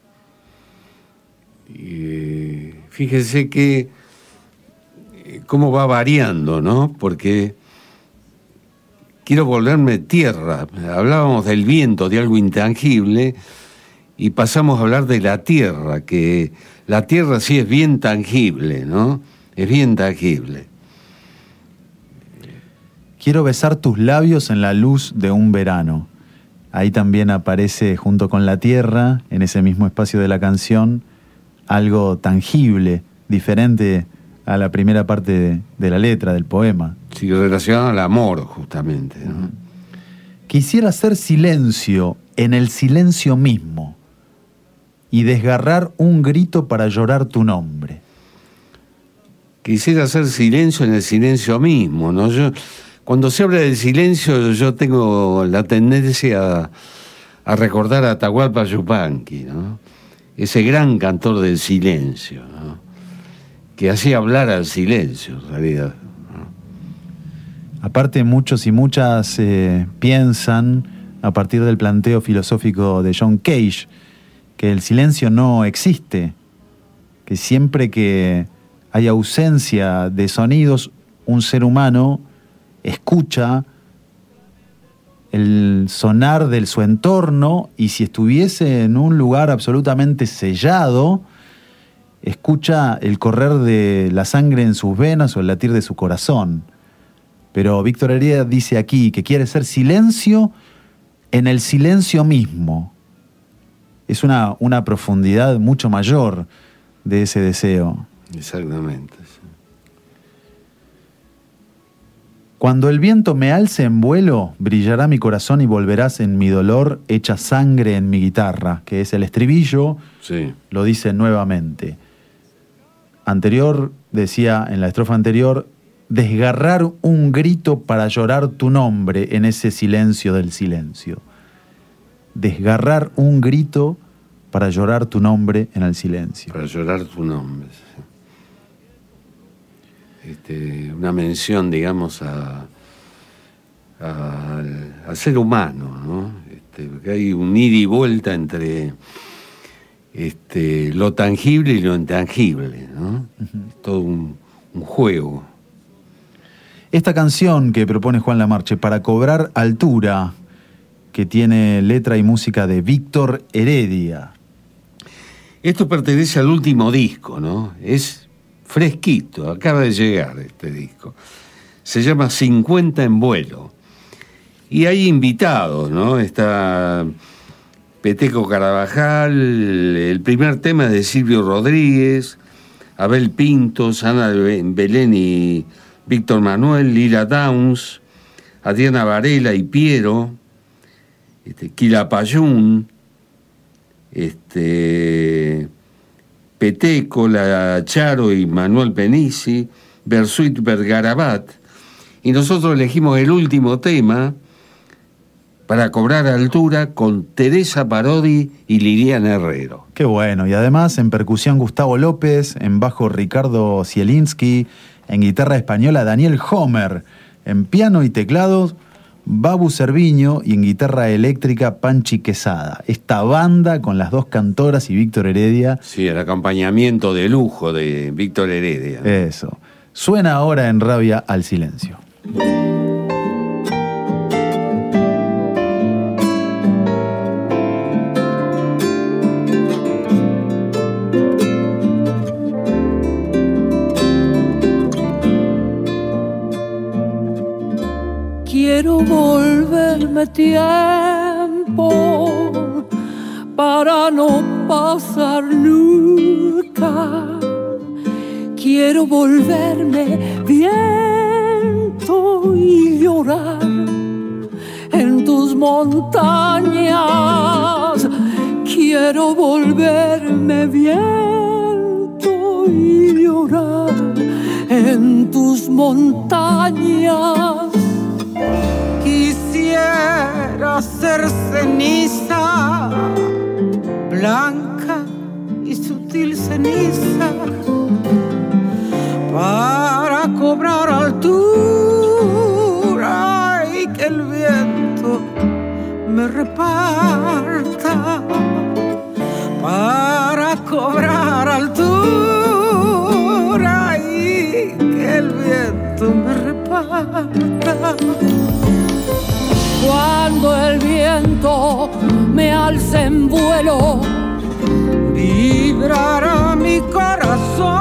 Fíjese que cómo va variando, ¿no? Porque quiero volverme tierra. Hablábamos del viento, de algo intangible, y pasamos a hablar de la tierra, que la tierra sí es bien tangible, ¿no? Es bien tangible. Quiero besar tus labios en la luz de un verano ahí también aparece junto con la tierra, en ese mismo espacio de la canción, algo tangible, diferente a la primera parte de la letra, del poema. Sí, relacionado al amor, justamente, ¿no? Quisiera hacer silencio en el silencio mismo y desgarrar un grito para llorar tu nombre. Quisiera hacer silencio en el silencio mismo, ¿no? Cuando se habla del silencio, yo tengo la tendencia a recordar a Atahualpa Yupanqui, ¿no? Ese gran cantor del silencio, ¿no? Que hacía hablar al silencio, en realidad, ¿no? Aparte, muchos y muchas piensan, a partir del planteo filosófico de John Cage, que el silencio no existe, que siempre que hay ausencia de sonidos, un ser humano escucha el sonar de su entorno, y si estuviese en un lugar absolutamente sellado, escucha el correr de la sangre en sus venas o el latir de su corazón. Pero Víctor Heredia dice aquí que quiere ser silencio en el silencio mismo. Es una profundidad mucho mayor de ese deseo. Exactamente. Sí. Cuando el viento me alce en vuelo, brillará mi corazón y volverás en mi dolor hecha sangre en mi guitarra, que es el estribillo, sí. Lo dice nuevamente. Anterior, decía en la estrofa anterior, desgarrar un grito para llorar tu nombre en ese silencio del silencio. Desgarrar un grito para llorar tu nombre en el silencio. Para llorar tu nombre, sí. Una mención, digamos, al ser humano, ¿no? Porque hay un ida y vuelta entre lo tangible y lo intangible, ¿no? Es todo un juego. Esta canción que propone Juan Lamarche, Para cobrar altura, que tiene letra y música de Víctor Heredia. Esto pertenece al último disco, ¿no? Es fresquito, acaba de llegar este disco. Se llama 50 en vuelo. Y hay invitados, ¿no? Está Peteco Carabajal, el primer tema de Silvio Rodríguez, Abel Pintos, Ana Belén y Víctor Manuel, Lila Downs, Adriana Varela y Piero, Quilapayún, Peteco, La Charo y Manuel Penisi, Bersuit Bergarabat, y nosotros elegimos el último tema, Para cobrar altura, con Teresa Parodi y Liliana Herrero. Qué bueno, y además en percusión Gustavo López, en bajo Ricardo Zielinski, en guitarra española Daniel Homer, en piano y teclados Babu Cerviño y en guitarra eléctrica Panchi Quesada. Esta banda con las dos cantoras y Víctor Heredia. Sí, el acompañamiento de lujo de Víctor Heredia. Eso. Suena ahora en Rabia al Silencio. Quiero volverme tiempo para no pasar nunca. Quiero volverme viento y llorar en tus montañas. Quiero volverme viento y llorar en tus montañas. Quisiera ser ceniza, blanca y sutil ceniza, para cobrar altura y que el viento me reparta, para cobrar altura y que el viento me reparta. Cuando el viento me alce en vuelo, vibrará mi corazón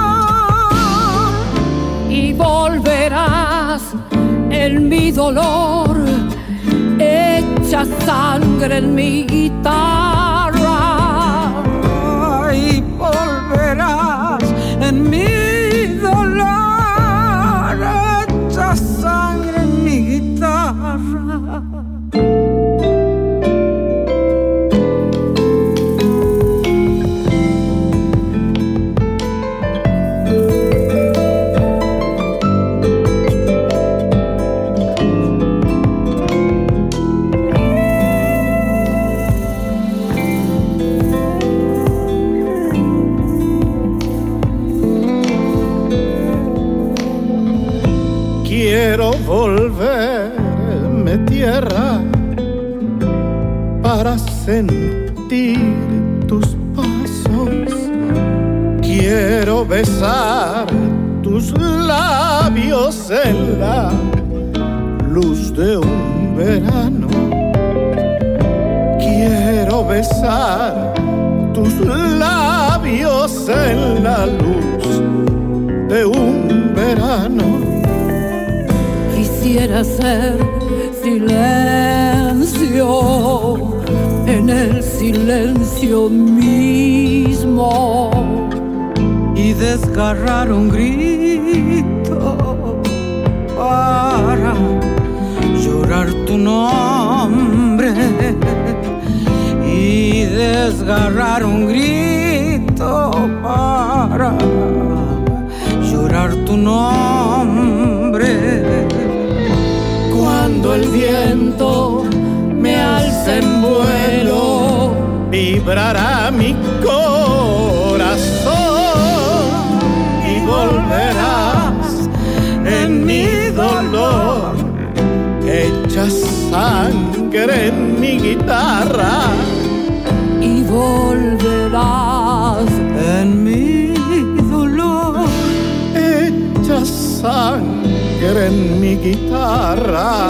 y volverás en mi dolor hecha hecha sangre en mi guitarra. Ay, volverás en mi dolor, hecha sangre en mi guitarra. Quiero volverme tierra para sentir tus pasos. Quiero besar tus labios en la luz de un verano. Quiero besar tus labios en la luz de un verano. Quisiera ser silencio en el silencio mismo y desgarrar un grito para llorar tu nombre y desgarrar un grito para llorar tu nombre. Cuando el viento me alce en vuelo, vibrará mi corazón y volverás en mi dolor, hecha sangre en mi guitarra. Y volverás en mi dolor, hecha sangre en mi guitarra.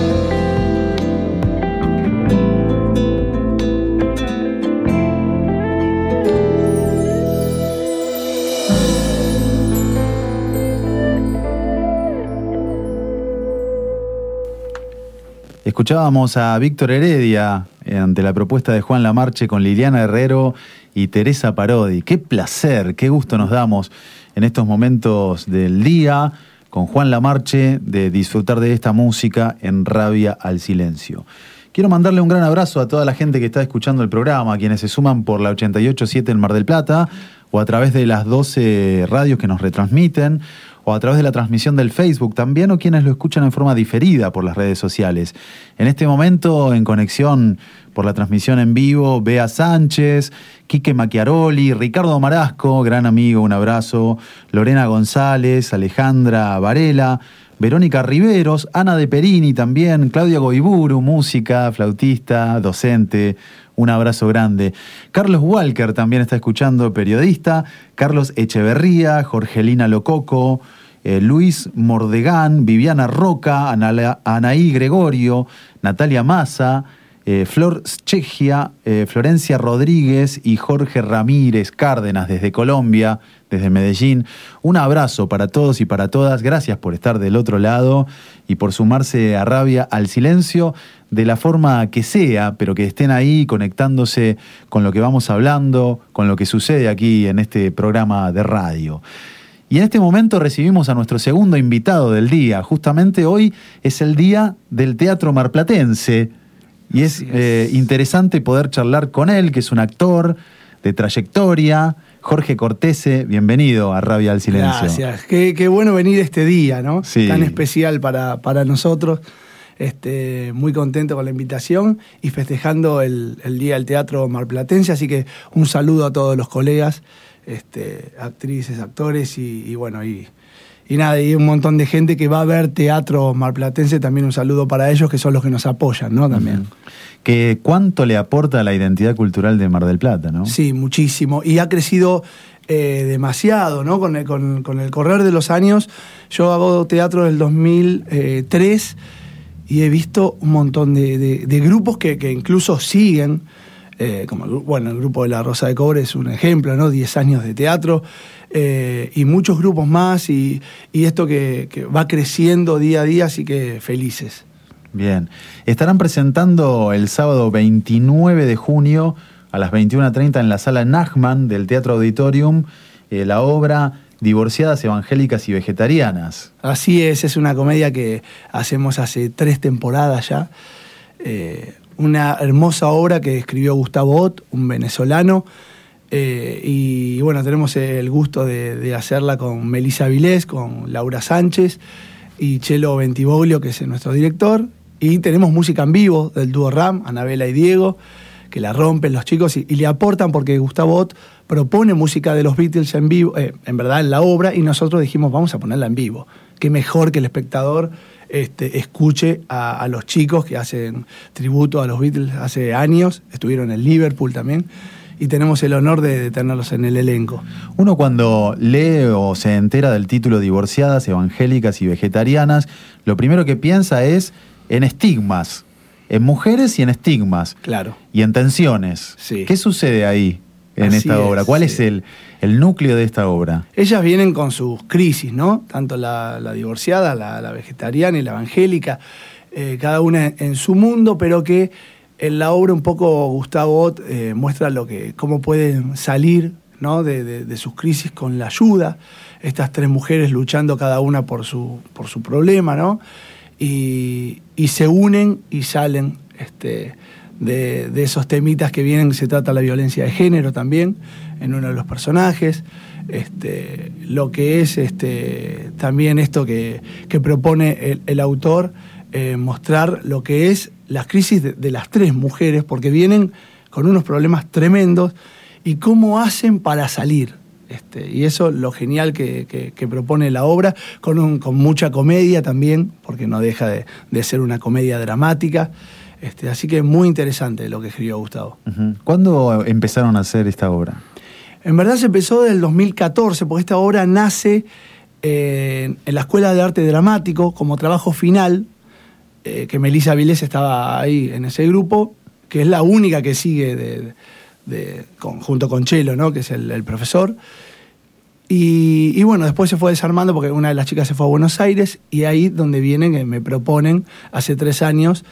Escuchábamos a Víctor Heredia ante la propuesta de Juan Lamarche con Liliana Herrero y Teresa Parodi. Qué placer, qué gusto nos damos en estos momentos del día con Juan Lamarche de disfrutar de esta música en Rabia al Silencio. Quiero mandarle un gran abrazo a toda la gente que está escuchando el programa, a quienes se suman por la 88.7 en Mar del Plata o a través de las 12 radios que nos retransmiten, o a través de la transmisión del Facebook también, o quienes lo escuchan en forma diferida por las redes sociales. En este momento, en conexión por la transmisión en vivo, Bea Sánchez, Quique Macchiaroli, Ricardo Marasco, gran amigo, un abrazo, Lorena González, Alejandra Varela, Verónica Riveros, Ana de Perini también, Claudia Goiburu, música, flautista, docente, un abrazo grande. Carlos Walker también está escuchando, periodista, Carlos Echeverría, Jorgelina Lococo, Luis Mordegán, Viviana Roca, Anaí Gregorio, Natalia Massa, Flor Schegia, Florencia Rodríguez y Jorge Ramírez Cárdenas desde Colombia, desde Medellín. Un abrazo para todos y para todas. Gracias por estar del otro lado y por sumarse a Rabia al Silencio de la forma que sea, pero que estén ahí conectándose con lo que vamos hablando, con lo que sucede aquí en este programa de radio. Y en este momento recibimos a nuestro segundo invitado del día. Justamente hoy es el día del teatro marplatense. Y es interesante poder charlar con él, que es un actor de trayectoria. Jorge Cortese, bienvenido a Rabia al Silencio. Gracias, qué bueno venir este día, ¿no? Sí. Tan especial para nosotros. Muy contento con la invitación y festejando el Día del Teatro Marplatense. Así que un saludo a todos los colegas, actrices, actores y nada, y un montón de gente que va a ver teatro marplatense. También un saludo para ellos, que son los que nos apoyan, ¿no? También. Que ¿cuánto le aporta a la identidad cultural de Mar del Plata, no? Sí, muchísimo. Y ha crecido demasiado, ¿no? Con el correr de los años. Yo hago teatro del 2003 y he visto un montón de grupos que incluso siguen. Como el grupo de La Rosa de Cobre es un ejemplo, ¿no? 10 años de teatro. Y muchos grupos más y esto que va creciendo día a día, así que felices. Bien. Estarán presentando el sábado 29 de junio a las 21:30 en la sala Nachman del Teatro Auditorium la obra Divorciadas, Evangélicas y Vegetarianas. Así es una comedia que hacemos hace 3 temporadas ya. Una hermosa obra que escribió Gustavo Ott, un venezolano. Y bueno, tenemos el gusto de hacerla con Melissa Vilés, con Laura Sánchez y Chelo Bentivoglio, que es nuestro director. Y tenemos música en vivo del dúo Ram, Anabela y Diego, que la rompen los chicos y le aportan, porque Gustavo Ott propone música de los Beatles en vivo, en verdad en la obra, y nosotros dijimos vamos a ponerla en vivo. Qué mejor que el espectador escuche a los chicos que hacen tributo a los Beatles hace años, estuvieron en Liverpool también, y tenemos el honor de tenerlos en el elenco. Uno cuando lee o se entera del título Divorciadas, Evangélicas y Vegetarianas, lo primero que piensa es en estigmas, en mujeres y en estigmas. Claro. Y en tensiones. Sí. ¿Qué sucede ahí en Así esta obra? ¿Cuál es el núcleo de esta obra? Ellas vienen con sus crisis, ¿no? Tanto la divorciada, la vegetariana y la evangélica, cada una en su mundo, pero que en la obra un poco Gustavo Ott muestra cómo pueden salir, ¿no? de sus crisis con la ayuda. Estas 3 mujeres luchando cada una por su problema, ¿no? Y se unen y salen de esos temitas que vienen. Se trata de la violencia de género también en uno de los personajes, lo que es también esto que propone el autor, mostrar lo que es las crisis de las 3 mujeres, porque vienen con unos problemas tremendos y cómo hacen para salir. Y eso lo genial que propone la obra, con mucha comedia también, porque no deja de ser una comedia dramática. Así que muy interesante lo que escribió Gustavo. Uh-huh. ¿Cuándo empezaron a hacer esta obra? En verdad se empezó desde el 2014, porque esta obra nace en la Escuela de Arte Dramático como trabajo final, que Melissa Vilés estaba ahí en ese grupo, que es la única que sigue junto con Chelo, ¿no? Que es el profesor. Y bueno, después se fue desarmando porque una de las chicas se fue a Buenos Aires, y ahí donde vienen, que me proponen hace 3 años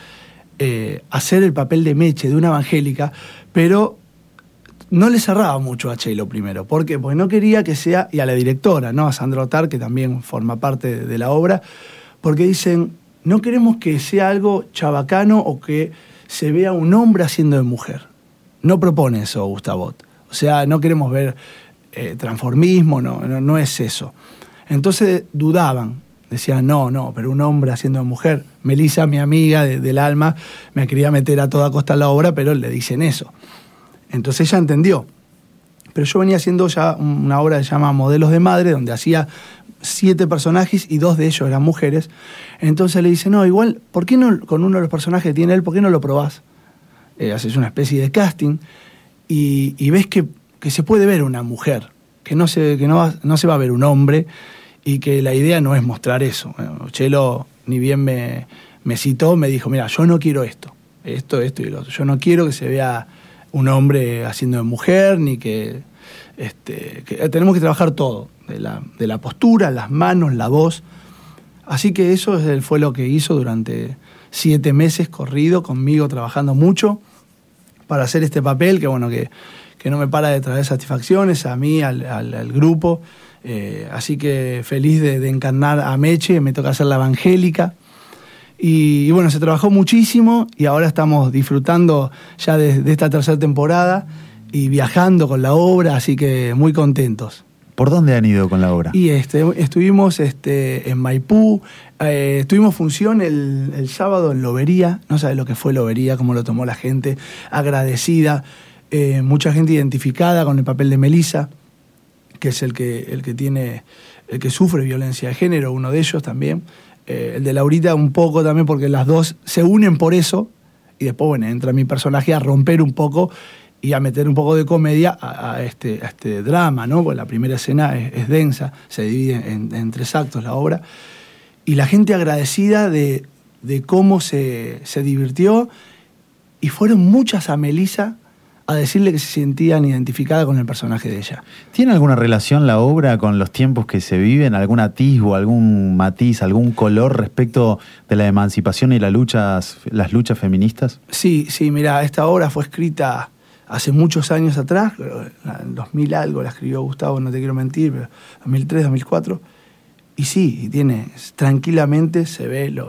hacer el papel de Meche, de una evangélica, pero no le cerraba mucho a Chelo primero. ¿Por qué? Porque no quería que sea, y a la directora, ¿no? A Sandra Otar, que también forma parte de la obra, porque dicen, no queremos que sea algo chabacano o que se vea un hombre haciendo de mujer. No propone eso Gustavo Ott. O sea, no queremos ver transformismo, no es eso. Entonces dudaban, decían, no, pero un hombre haciendo de mujer. Melissa, mi amiga del alma, me quería meter a toda costa en la obra, pero le dicen eso. Entonces ella entendió. Pero yo venía haciendo ya una obra que se llama Modelos de Madre, donde hacía 7 personajes y 2 de ellos eran mujeres. Entonces le dice, no, igual, ¿por qué no con uno de los personajes que tiene él, por qué no lo probás? Haces una especie de casting y ves que se puede ver una mujer, que no se va a ver un hombre, y que la idea no es mostrar eso. Chelo, ni bien me citó, me dijo, mira, yo no quiero esto y lo otro. Yo no quiero que se vea un hombre haciendo de mujer, ni que tenemos que trabajar todo, de la postura, las manos, la voz. Así que eso fue lo que hizo durante 7 meses corrido conmigo, trabajando mucho para hacer este papel, que bueno, que no me para de traer satisfacciones a mí, al grupo. Así que feliz de encarnar a Meche, me toca hacer la evangélica. Y bueno, se trabajó muchísimo y ahora estamos disfrutando ya de esta 3ª temporada y viajando con la obra, así que muy contentos. ¿Por dónde han ido con la obra? Y estuvimos en Maipú, tuvimos función el sábado en Lobería. No sabes lo que fue Lobería, cómo lo tomó la gente, agradecida, mucha gente identificada con el papel de Melissa, que es el que sufre violencia de género, uno de ellos también. El de Laurita un poco también, porque las dos se unen por eso, y después, bueno, entra mi personaje a romper un poco y a meter un poco de comedia a este drama, ¿no? Porque la primera escena es densa, se divide en 3 actos la obra, y la gente agradecida de cómo se divirtió, y fueron muchas a Melissa a decirle que se sentían identificadas con el personaje de ella. ¿Tiene alguna relación la obra con los tiempos que se viven? ¿Algún atisbo, algún matiz, algún color respecto de la emancipación y las luchas feministas? Sí, mirá, esta obra fue escrita hace muchos años atrás, en 2000 algo la escribió Gustavo, no te quiero mentir, pero 2003, 2004, y sí, tranquilamente se ve lo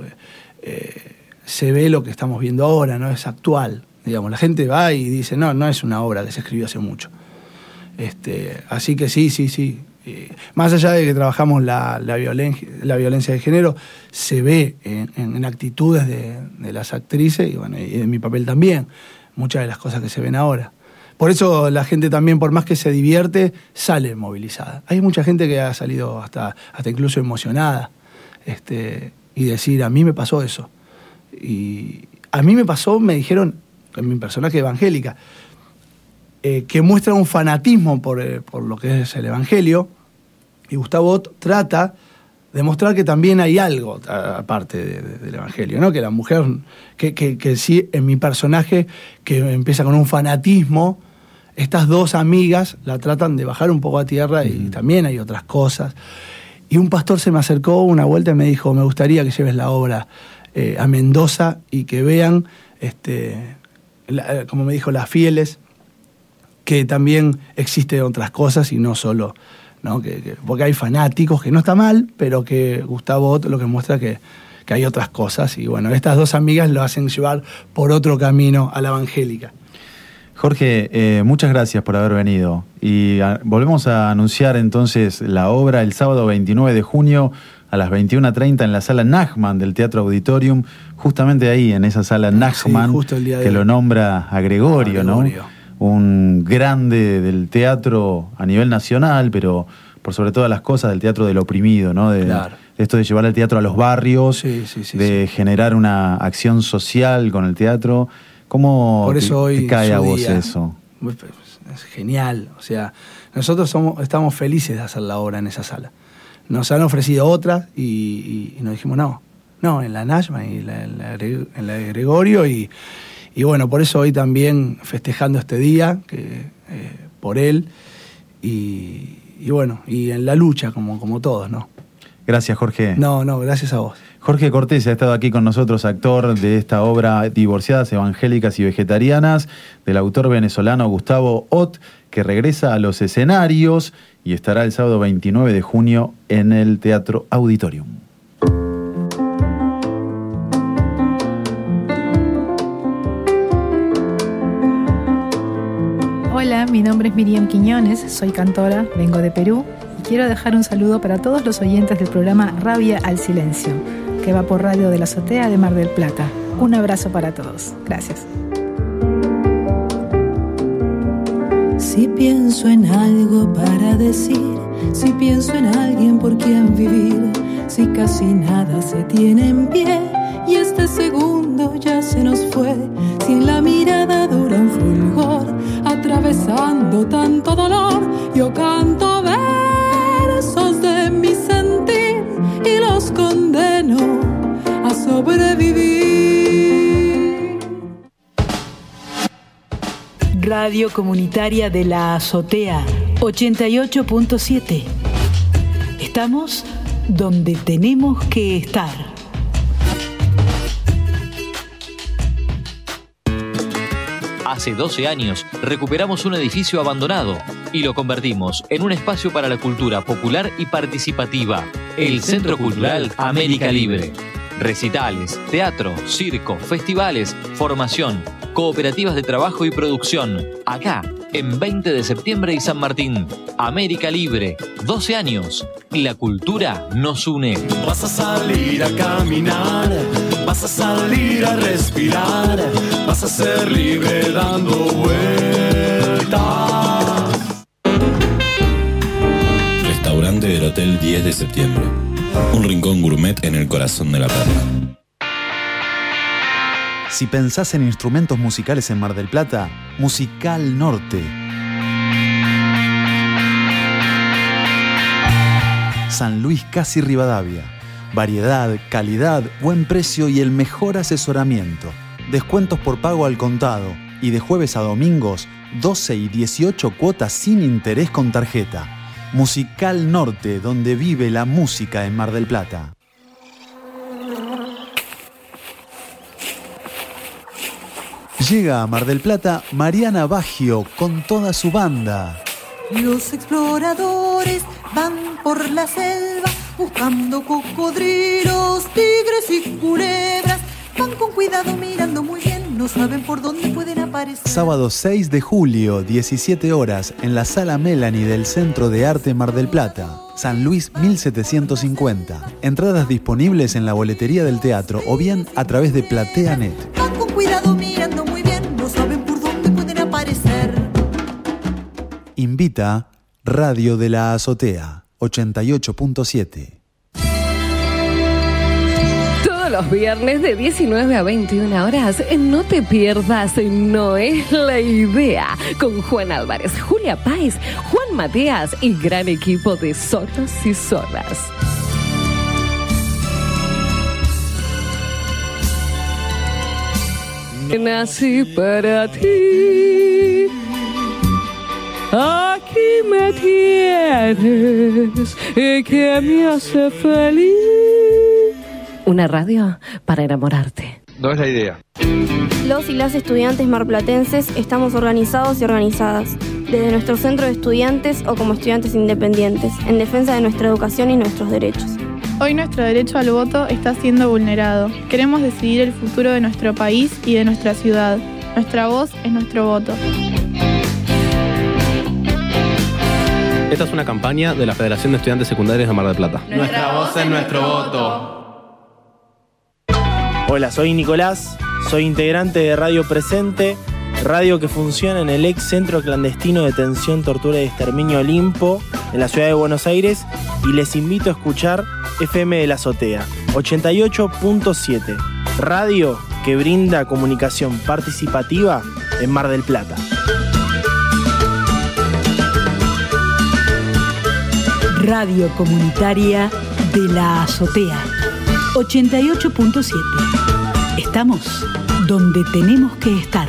que estamos viendo ahora, ¿no? Es actual. Digamos, la gente va y dice, no es una obra que se escribió hace mucho. Así que sí. Más allá de que trabajamos la violencia de género, se ve en actitudes de las actrices y de mi papel también, muchas de las cosas que se ven ahora. Por eso la gente también, por más que se divierte, sale movilizada. Hay mucha gente que ha salido hasta incluso emocionada, y decir, a mí me pasó eso. Y a mí me pasó, me dijeron, en mi personaje Evangélica, que muestra un fanatismo por lo que es el Evangelio, y Gustavo Ott trata de mostrar que también hay algo aparte del Evangelio, ¿no? Que la mujer, que sí, en mi personaje, que empieza con un fanatismo, estas dos amigas la tratan de bajar un poco a tierra y también hay otras cosas. Y un pastor se me acercó una vuelta y me dijo, me gustaría que lleves la obra a Mendoza y que vean, como me dijo, las fieles, que también existen otras cosas y no solo, ¿no? Porque hay fanáticos, que no está mal, pero que Gustavo Ott lo que muestra que hay otras cosas. Y bueno, estas dos amigas lo hacen llevar por otro camino a la Evangélica. Jorge, muchas gracias por haber venido. Y volvemos a anunciar entonces la obra el sábado 29 de junio a las 21:30 en la sala Nachman del Teatro Auditorium, justamente ahí, en esa sala Nachman, sí, justo el día que lo nombra a Gregorio, ¿no? Un grande del teatro a nivel nacional, pero por sobre todas las cosas del teatro del oprimido, ¿no? De esto de llevar el teatro a los barrios, de generar una acción social con el teatro. ¿Cómo por eso te cae a vos eso? Es genial. O sea, nosotros estamos felices de hacer la obra en esa sala. Nos han ofrecido otras y nos dijimos no, en la Nachman y en la de Gregorio y bueno, por eso hoy también festejando este día por él y bueno, y en la lucha como todos, ¿no? Gracias, Jorge. No, gracias a vos. Jorge Cortés ha estado aquí con nosotros, actor de esta obra Divorciadas, Evangélicas y Vegetarianas, del autor venezolano Gustavo Ott, que regresa a los escenarios y estará el sábado 29 de junio en el Teatro Auditorium. Hola, mi nombre es Miriam Quiñones, soy cantora, vengo de Perú y quiero dejar un saludo para todos los oyentes del programa Rabia al Silencio, que va por Radio de la Azotea de Mar del Plata. Un abrazo para todos. Gracias. Si pienso en algo para decir, si pienso en alguien por quien vivir, si casi nada se tiene en pie y este segundo ya se nos fue, si en la mirada dura un fulgor, atravesando tanto dolor, yo canto versos de mi sentir y los condeno a sobrevivir. Radio Comunitaria de la Azotea 88.7. Estamos donde tenemos que estar. Hace 12 años recuperamos un edificio abandonado y lo convertimos en un espacio para la cultura popular y participativa, el Centro Cultural América Libre. Recitales, teatro, circo, festivales, formación, cooperativas de trabajo y producción. Acá, en 20 de septiembre y San Martín. América Libre, 12 años. La cultura nos une. Vas a salir a caminar, vas a salir a respirar, vas a ser libre dando vueltas. Restaurante del Hotel 10 de septiembre. Un rincón gourmet en el corazón de la Perla. Si pensás en instrumentos musicales en Mar del Plata, Musical Norte. San Luis Casi Rivadavia. Variedad, calidad, buen precio y el mejor asesoramiento. Descuentos por pago al contado. Y de jueves a domingos, 12 y 18 cuotas sin interés con tarjeta. Musical Norte, donde vive la música en Mar del Plata. Llega a Mar del Plata Mariana Baggio con toda su banda. Los exploradores van por la selva buscando cocodrilos, tigres y culebras. Van con cuidado mirando muy bien, no saben por dónde pueden aparecer. Sábado 6 de julio, 17 horas, en la Sala Melanie del Centro de Arte Mar del Plata, San Luis 1750. Entradas disponibles en la boletería del teatro o bien a través de PlateaNet. Van con cuidado mirando muy bien, no saben por dónde pueden aparecer. Invita Radio de la Azotea, 88.7. Todos los viernes de 19 a 21 horas, no te pierdas No es la idea, con Juan Álvarez, Julia Páez, Juan Mateas y gran equipo de sordos y sordas. Nací para ti, aquí me tienes y que me hace feliz. Una radio para enamorarte. No es la idea. Los y las estudiantes marplatenses estamos organizados y organizadas, desde nuestro centro de estudiantes o como estudiantes independientes, en defensa de nuestra educación y nuestros derechos. Hoy nuestro derecho al voto está siendo vulnerado. Queremos decidir el futuro de nuestro país y de nuestra ciudad. Nuestra voz es nuestro voto. Esta es una campaña de la Federación de Estudiantes Secundarios de Mar del Plata. Nuestra voz es nuestro voto. Hola, soy Nicolás, soy integrante de Radio Presente, radio que funciona en el ex Centro Clandestino de Detención, Tortura y Exterminio Olimpo, en la ciudad de Buenos Aires, y les invito a escuchar FM de la Azotea, 88.7, radio que brinda comunicación participativa en Mar del Plata. Radio Comunitaria de la Azotea, 88.7. Estamos donde tenemos que estar.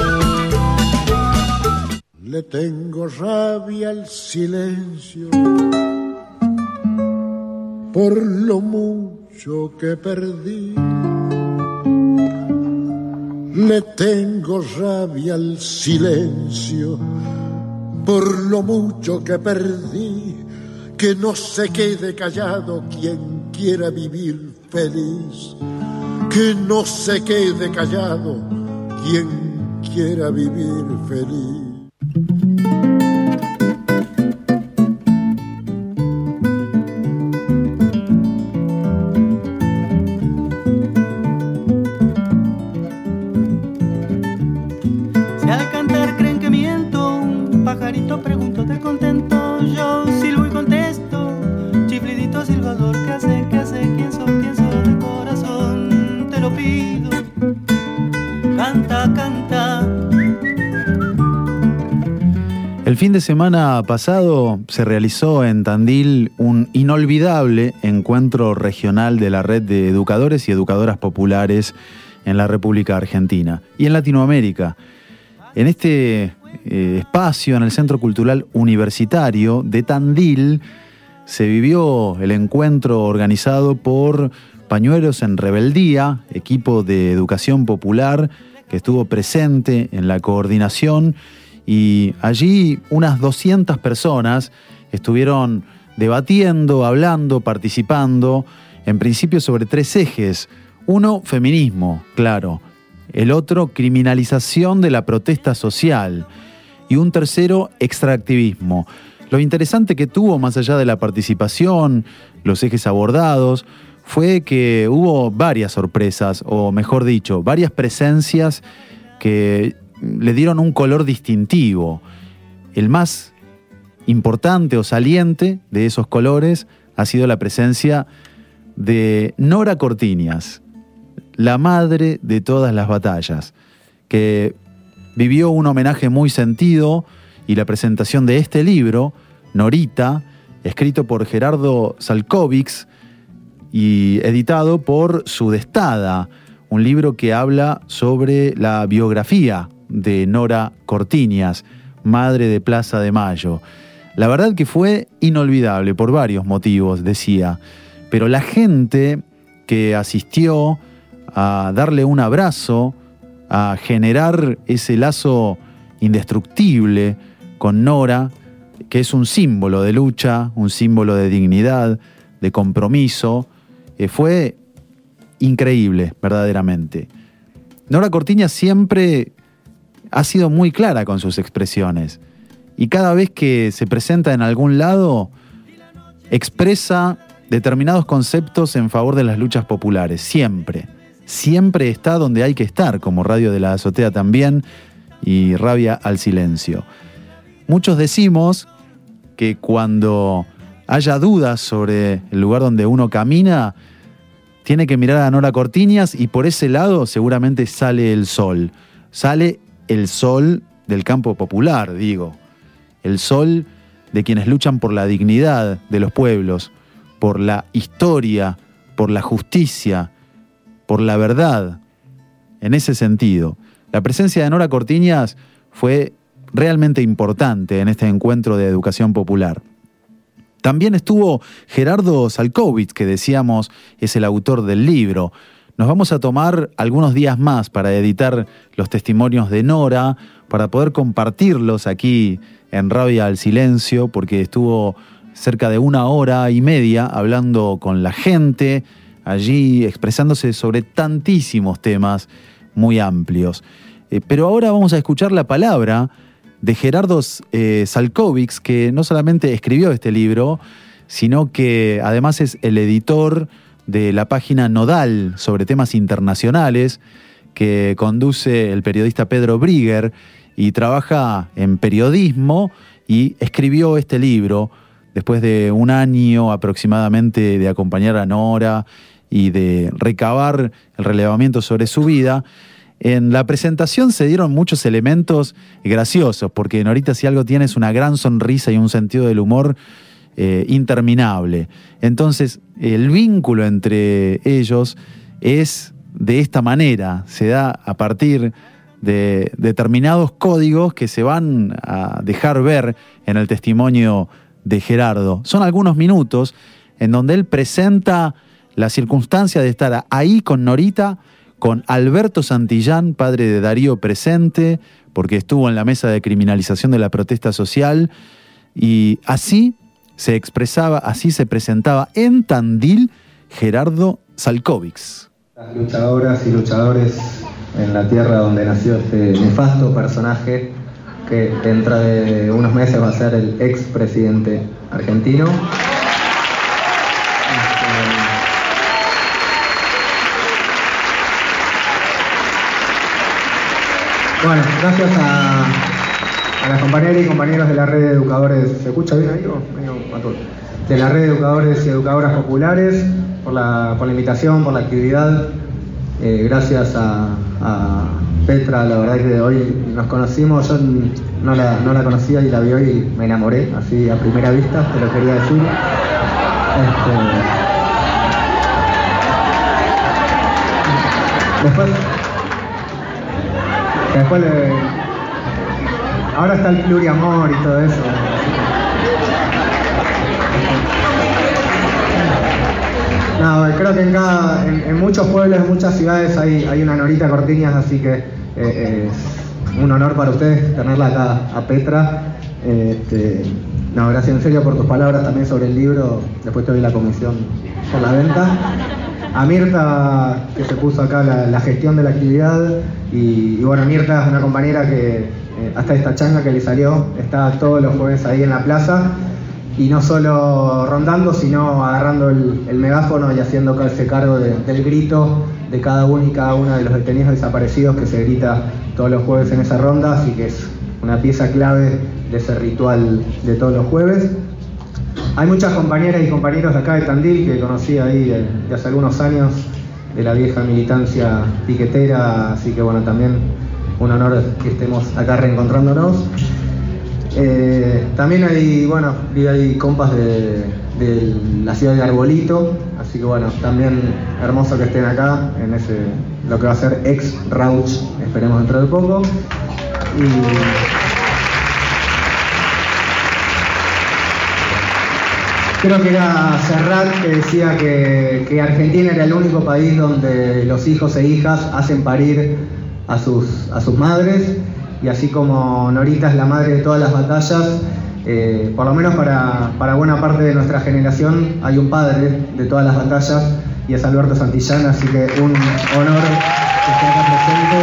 Le tengo rabia al silencio por lo mucho que perdí. Le tengo rabia al silencio por lo mucho que perdí. Que no se quede callado quien quiera vivir feliz. Que no se quede callado quien quiera vivir feliz. Si al cantar creen que miento, un pajarito pregunto, ¿te contento? Yo silbo y contesto, chiflidito silbador, ¿qué hace? ¿Quién sos de corazón? Te lo pido, canta, canta. El fin de semana pasado se realizó en Tandil un inolvidable encuentro regional de la red de educadores y educadoras populares en la República Argentina y en Latinoamérica. En este espacio, en el Centro Cultural Universitario de Tandil, se vivió el encuentro organizado por Pañuelos en Rebeldía, equipo de educación popular que estuvo presente en la coordinación, y allí unas 200 personas estuvieron debatiendo, hablando, participando, en principio sobre 3 ejes. Uno, feminismo, claro. El otro, criminalización de la protesta social. Y un tercero, extractivismo. Lo interesante que tuvo, más allá de la participación, los ejes abordados, fue que hubo varias sorpresas, o mejor dicho, varias presencias que le dieron un color distintivo. El más importante o saliente de esos colores ha sido la presencia de Nora Cortiñas, la madre de todas las batallas, que vivió un homenaje muy sentido y la presentación de este libro, Norita, escrito por Gerardo Salkovics y editado por Sudestada, un libro que habla sobre la biografía de Nora Cortiñas, madre de Plaza de Mayo. La verdad que fue inolvidable por varios motivos, decía, pero la gente que asistió a darle un abrazo, a generar ese lazo indestructible con Nora, que es un símbolo de lucha, un símbolo de dignidad, de compromiso, fue increíble, verdaderamente. Nora Cortiñas siempre ha sido muy clara con sus expresiones y cada vez que se presenta en algún lado expresa determinados conceptos en favor de las luchas populares, siempre está donde hay que estar, como Radio de la Azotea también y Rabia al Silencio. Muchos decimos que cuando haya dudas sobre el lugar donde uno camina, tiene que mirar a Nora Cortiñas y por ese lado seguramente sale el sol. Sale el sol del campo popular, digo. El sol de quienes luchan por la dignidad de los pueblos, por la historia, por la justicia, por la verdad. En ese sentido, la presencia de Nora Cortiñas fue realmente importante en este encuentro de educación popular. También estuvo Gerardo Salkovich, que decíamos es el autor del libro. Nos vamos a tomar algunos días más para editar los testimonios de Nora, para poder compartirlos aquí en Rabia al Silencio, porque estuvo cerca de 1 hora y media hablando con la gente, allí expresándose sobre tantísimos temas muy amplios. Pero ahora vamos a escuchar la palabra de Gerardo Salkovich, que no solamente escribió este libro, sino que además es el editor de la página Nodal sobre temas internacionales, que conduce el periodista Pedro Brigger y trabaja en periodismo, y escribió este libro después de 1 año aproximadamente de acompañar a Nora y de recabar el relevamiento sobre su vida. En la presentación se dieron muchos elementos graciosos, porque Norita, si algo tiene, es una gran sonrisa y un sentido del humor interminable. Entonces, el vínculo entre ellos es de esta manera, se da a partir de determinados códigos que se van a dejar ver en el testimonio de Gerardo. Son algunos minutos en donde él presenta la circunstancia de estar ahí con Norita, con Alberto Santillán, padre de Darío, presente, porque estuvo en la mesa de criminalización de la protesta social, y así se expresaba, así se presentaba en Tandil Gerardo Salkovich. Las luchadoras y luchadores en la tierra donde nació este nefasto personaje que dentro de unos meses va a ser el expresidente argentino. Bueno, gracias a las compañeras y compañeros de la red de educadores, ¿se escucha bien ahí o medio matón? De la red de educadores y educadoras populares, por la invitación, por la actividad. Gracias a Petra, la verdad que hoy nos conocimos, yo no la conocía y la vi hoy y me enamoré, así a primera vista, te lo quería decir. Después ahora está el pluriamor y todo eso. No, creo que en muchos pueblos, en muchas ciudades hay una Norita Cortiñas, así que es un honor para ustedes tenerla acá a Petra. No, gracias en serio por tus palabras también sobre el libro. Después te doy la comisión por la venta. A Mirta, que se puso acá la gestión de la actividad, y bueno, Mirta es una compañera que hasta esta changa que le salió, está todos los jueves ahí en la plaza, y no solo rondando, sino agarrando el megáfono y haciéndose cargo del grito de cada uno y cada una de los detenidos desaparecidos, que se grita todos los jueves en esa ronda, así que es una pieza clave de ese ritual de todos los jueves. Hay muchas compañeras y compañeros de acá de Tandil que conocí ahí de hace algunos años, de la vieja militancia piquetera, así que bueno, también un honor que estemos acá reencontrándonos. También hay compas de la ciudad de Arbolito, así que bueno, también hermoso que estén acá en lo que va a ser ex Rauch, esperemos dentro de poco. Creo que era Serrat que decía que Argentina era el único país donde los hijos e hijas hacen parir a sus madres, y así como Norita es la madre de todas las batallas, por lo menos para buena parte de nuestra generación hay un padre de todas las batallas, y es Alberto Santillán, así que un honor que esté acá presente.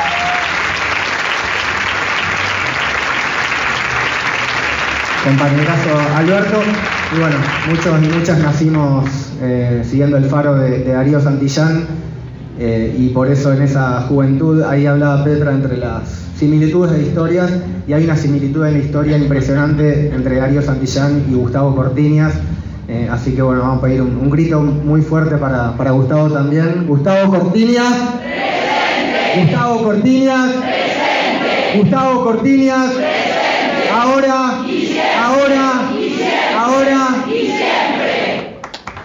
Compañerazo Alberto, y bueno, muchos y muchas nacimos siguiendo el faro de Darío Santillán, y por eso en esa juventud, ahí hablaba Petra entre las similitudes de historias, y hay una similitud en la historia impresionante entre Darío Santillán y Gustavo Cortiñas, así que bueno, vamos a pedir un grito muy fuerte para Gustavo también. Gustavo Cortiñas, presente. Gustavo Cortiñas, presente. Gustavo Cortiñas, presente. Ahora y siempre. Ahora y siempre. Ahora y siempre.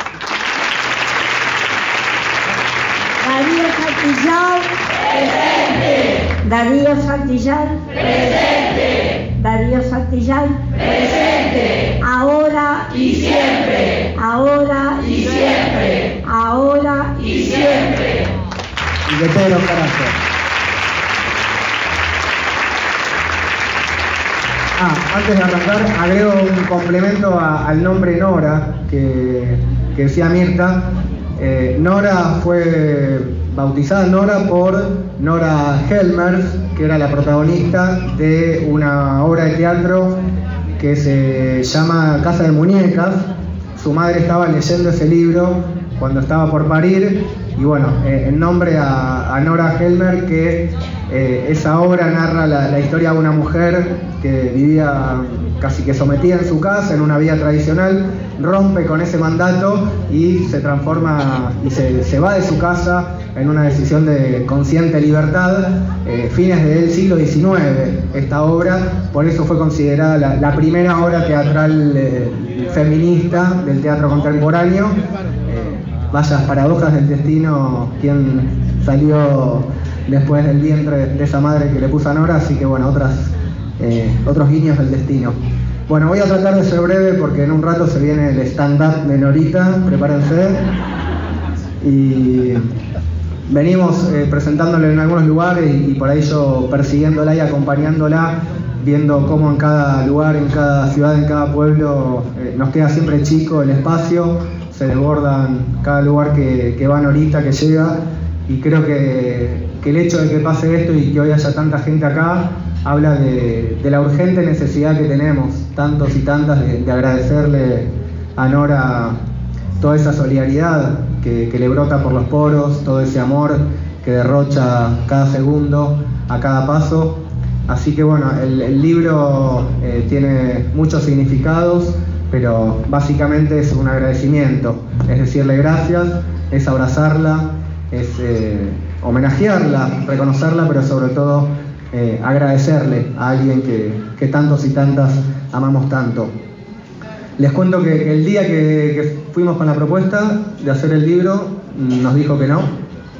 Darío Santillán, presente. Darío Santillán, presente. Darío Santillán, presente. Ahora y siempre. Ahora y siempre. Ahora y siempre. Y de todos los carajos. Antes de arrancar, agrego un complemento al nombre Nora que decía Mirta. Nora fue bautizada Nora por Nora Helmers, que era la protagonista de una obra de teatro que se llama Casa de Muñecas. Su madre estaba leyendo ese libro cuando estaba por parir, y bueno, en nombre a Nora Helmer, que esa obra narra la historia de una mujer que vivía casi que sometida en su casa, en una vida tradicional, rompe con ese mandato y se transforma y se va de su casa en una decisión de consciente libertad, fines del siglo XIX, esta obra. Por eso fue considerada la primera obra teatral feminista del teatro contemporáneo. Vaya paradojas del destino, quien salió después del vientre de esa madre que le puso a Nora, así que bueno, otros guiños del destino. Bueno, voy a tratar de ser breve porque en un rato se viene el stand-up de Norita, prepárense. Y venimos presentándola en algunos lugares y por ahí yo persiguiéndola y acompañándola, viendo cómo en cada lugar, en cada ciudad, en cada pueblo nos queda siempre chico el espacio, se desbordan cada lugar que va Norita, que llega, y creo que el hecho de que pase esto y que hoy haya tanta gente acá habla de la urgente necesidad que tenemos, tantos y tantas, de agradecerle a Nora toda esa solidaridad que le brota por los poros, todo ese amor que derrocha cada segundo, a cada paso. Así que bueno, el libro tiene muchos significados, pero básicamente es un agradecimiento, es decirle gracias, es abrazarla, es homenajearla, reconocerla, pero sobre todo agradecerle a alguien que tantos y tantas amamos tanto. Les cuento que el día que fuimos con la propuesta de hacer el libro, nos dijo que no,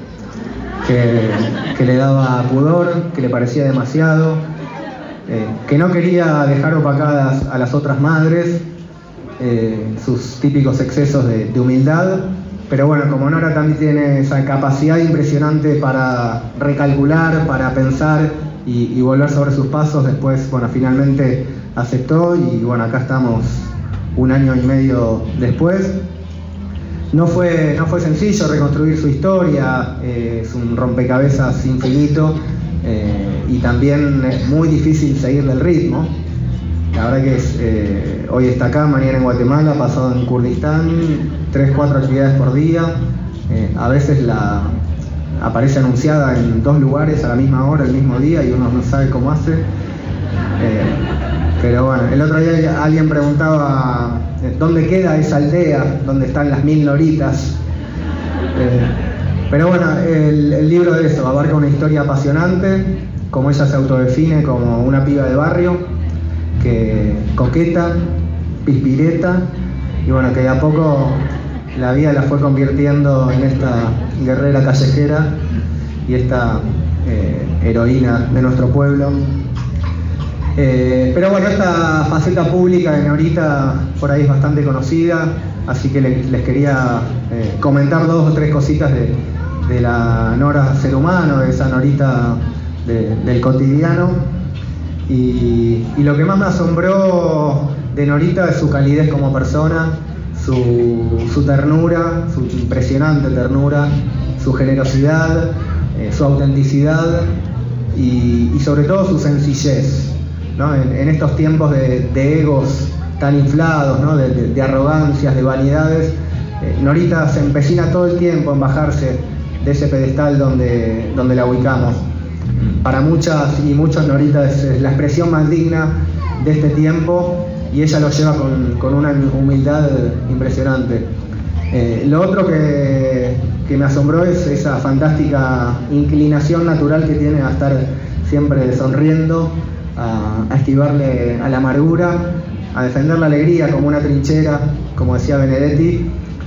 que le daba pudor, que le parecía demasiado, que no quería dejar opacadas a las otras madres, sus típicos excesos de humildad. Pero bueno, como Nora también tiene esa capacidad impresionante para recalcular, para pensar y volver sobre sus pasos, después, bueno, finalmente aceptó y bueno, acá estamos 1 año y medio después. No fue sencillo reconstruir su historia, es un rompecabezas infinito y también es muy difícil seguirle el ritmo. La verdad que hoy está acá, mañana en Guatemala, pasado en Kurdistán, 3-4 actividades por día. A veces aparece anunciada en 2 lugares a la misma hora, el mismo día, y uno no sabe cómo hace. Pero bueno, el otro día alguien preguntaba dónde queda esa aldea donde están las 1000 Noritas. Pero bueno, el libro de eso abarca una historia apasionante, como ella se autodefine como una piba de barrio, que coqueta, pispireta, y bueno, que de a poco la vida la fue convirtiendo en esta guerrera callejera y esta heroína de nuestro pueblo. Pero bueno, esta faceta pública de Norita por ahí es bastante conocida, así que les quería comentar 2 o 3 cositas de la Nora ser humano, de esa Norita del cotidiano. Y lo que más me asombró de Norita es su calidez como persona, su ternura, su impresionante ternura, su generosidad, su autenticidad y sobre todo su sencillez, ¿no? En estos tiempos de egos tan inflados, ¿no? de arrogancias, de vanidades, Norita se empecina todo el tiempo en bajarse de ese pedestal donde la ubicamos. Para muchas y muchos, Norita es la expresión más digna de este tiempo y ella lo lleva con una humildad impresionante. Lo otro que me asombró es esa fantástica inclinación natural que tiene a estar siempre sonriendo, a esquivarle a la amargura, a defender la alegría como una trinchera, como decía Benedetti.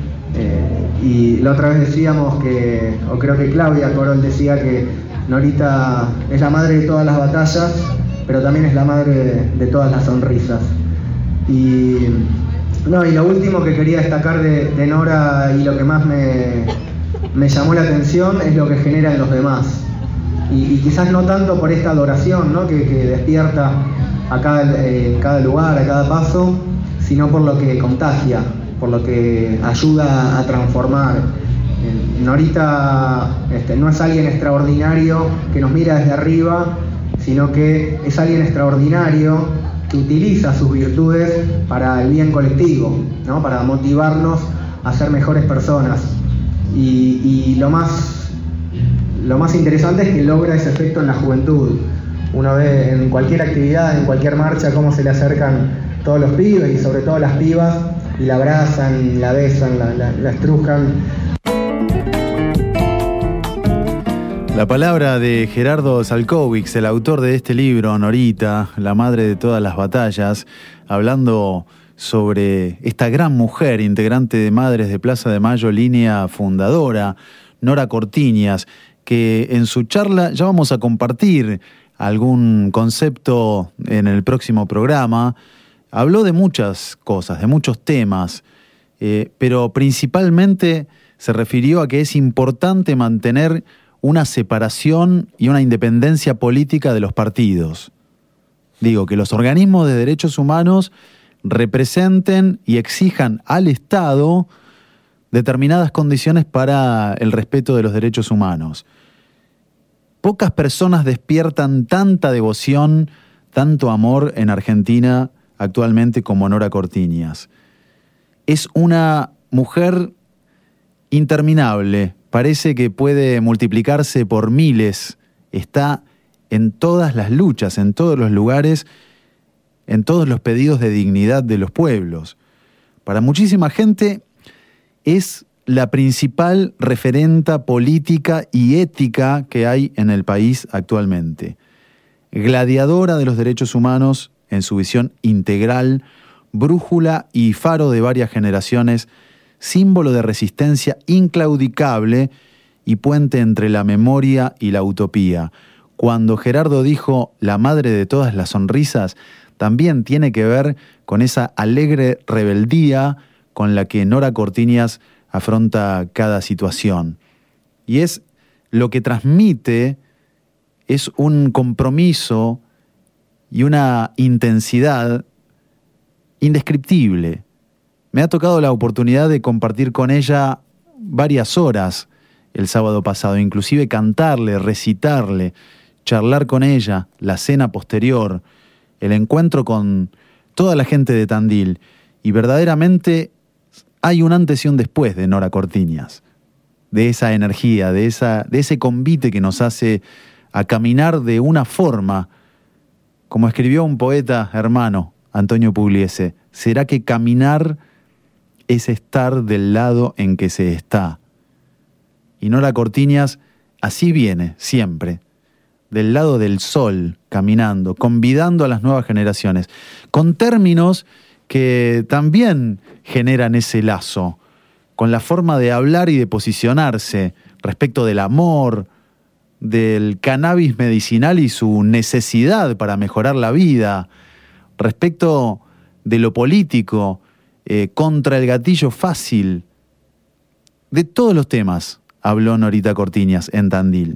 Y la otra vez decíamos o creo que Claudia Corol decía que Norita es la madre de todas las batallas, pero también es la madre de todas las sonrisas. Y lo último que quería destacar de Nora y lo que más me llamó la atención es lo que genera en los demás. Y quizás no tanto por esta adoración, ¿no? que despierta en cada lugar, a cada paso, sino por lo que contagia, por lo que ayuda a transformar. Norita no es alguien extraordinario que nos mira desde arriba, sino que es alguien extraordinario que utiliza sus virtudes para el bien colectivo, ¿no? Para motivarnos a ser mejores personas. Y lo más interesante es que logra ese efecto en la juventud. Uno ve en cualquier actividad, en cualquier marcha, cómo se le acercan todos los pibes y sobre todo las pibas y la abrazan, la besan, la estrujan. La palabra de Gerardo Salkowicz, el autor de este libro, Norita, la madre de todas las batallas, hablando sobre esta gran mujer, integrante de Madres de Plaza de Mayo, línea fundadora, Nora Cortiñas, que en su charla ya vamos a compartir algún concepto en el próximo programa. Habló de muchas cosas, de muchos temas, pero principalmente se refirió a que es importante mantener una separación y una independencia política de los partidos. Digo, que los organismos de derechos humanos representen y exijan al Estado determinadas condiciones para el respeto de los derechos humanos. Pocas personas despiertan tanta devoción, tanto amor en Argentina actualmente como Nora Cortiñas. Es una mujer interminable, parece que puede multiplicarse por miles, está en todas las luchas, en todos los lugares, en todos los pedidos de dignidad de los pueblos. Para muchísima gente es la principal referenta política y ética que hay en el país actualmente. Gladiadora de los derechos humanos en su visión integral, brújula y faro de varias generaciones, símbolo de resistencia inclaudicable y puente entre la memoria y la utopía. Cuando Gerardo dijo la madre de todas las sonrisas, también tiene que ver con esa alegre rebeldía con la que Nora Cortiñas afronta cada situación. Y es lo que transmite, es un compromiso y una intensidad indescriptible. Me ha tocado la oportunidad de compartir con ella varias horas el sábado pasado, inclusive cantarle, recitarle, charlar con ella, la cena posterior, el encuentro con toda la gente de Tandil. Y verdaderamente hay un antes y un después de Nora Cortiñas, de esa energía, de ese convite que nos hace a caminar de una forma, como escribió un poeta hermano, Antonio Pugliese, ¿será que caminar es estar del lado en que se está? Y Nora Cortiñas así viene, siempre, del lado del sol, caminando, convidando a las nuevas generaciones, con términos que también generan ese lazo, con la forma de hablar y de posicionarse respecto del amor, del cannabis medicinal y su necesidad para mejorar la vida, respecto de lo político, contra el gatillo fácil. De todos los temas habló Norita Cortiñas en Tandil.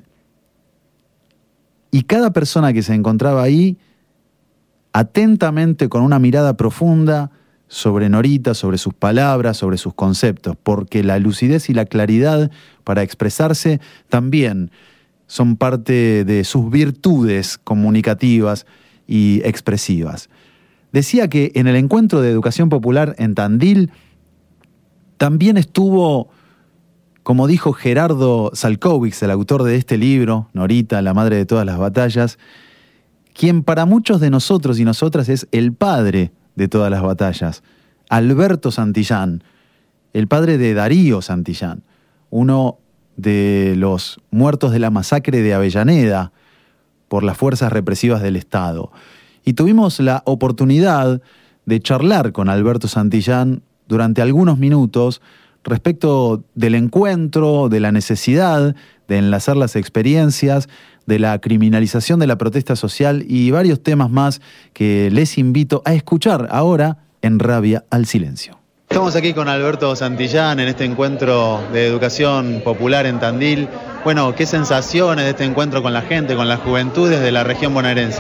Y cada persona que se encontraba ahí, atentamente, con una mirada profunda sobre Norita, sobre sus palabras, sobre sus conceptos, porque la lucidez y la claridad para expresarse también son parte de sus virtudes comunicativas y expresivas. Decía que en el encuentro de educación popular en Tandil también estuvo, como dijo Gerardo Salkowicz, el autor de este libro, Norita, la madre de todas las batallas, quien para muchos de nosotros y nosotras es el padre de todas las batallas, Alberto Santillán, el padre de Darío Santillán, uno de los muertos de la masacre de Avellaneda por las fuerzas represivas del Estado. Y tuvimos la oportunidad de charlar con Alberto Santillán durante algunos minutos respecto del encuentro, de la necesidad de enlazar las experiencias, de la criminalización de la protesta social y varios temas más que les invito a escuchar ahora en Rabia al Silencio. Estamos aquí con Alberto Santillán en este encuentro de educación popular en Tandil. Bueno, ¿qué sensaciones de este encuentro con la gente, con las juventudes de la región bonaerense?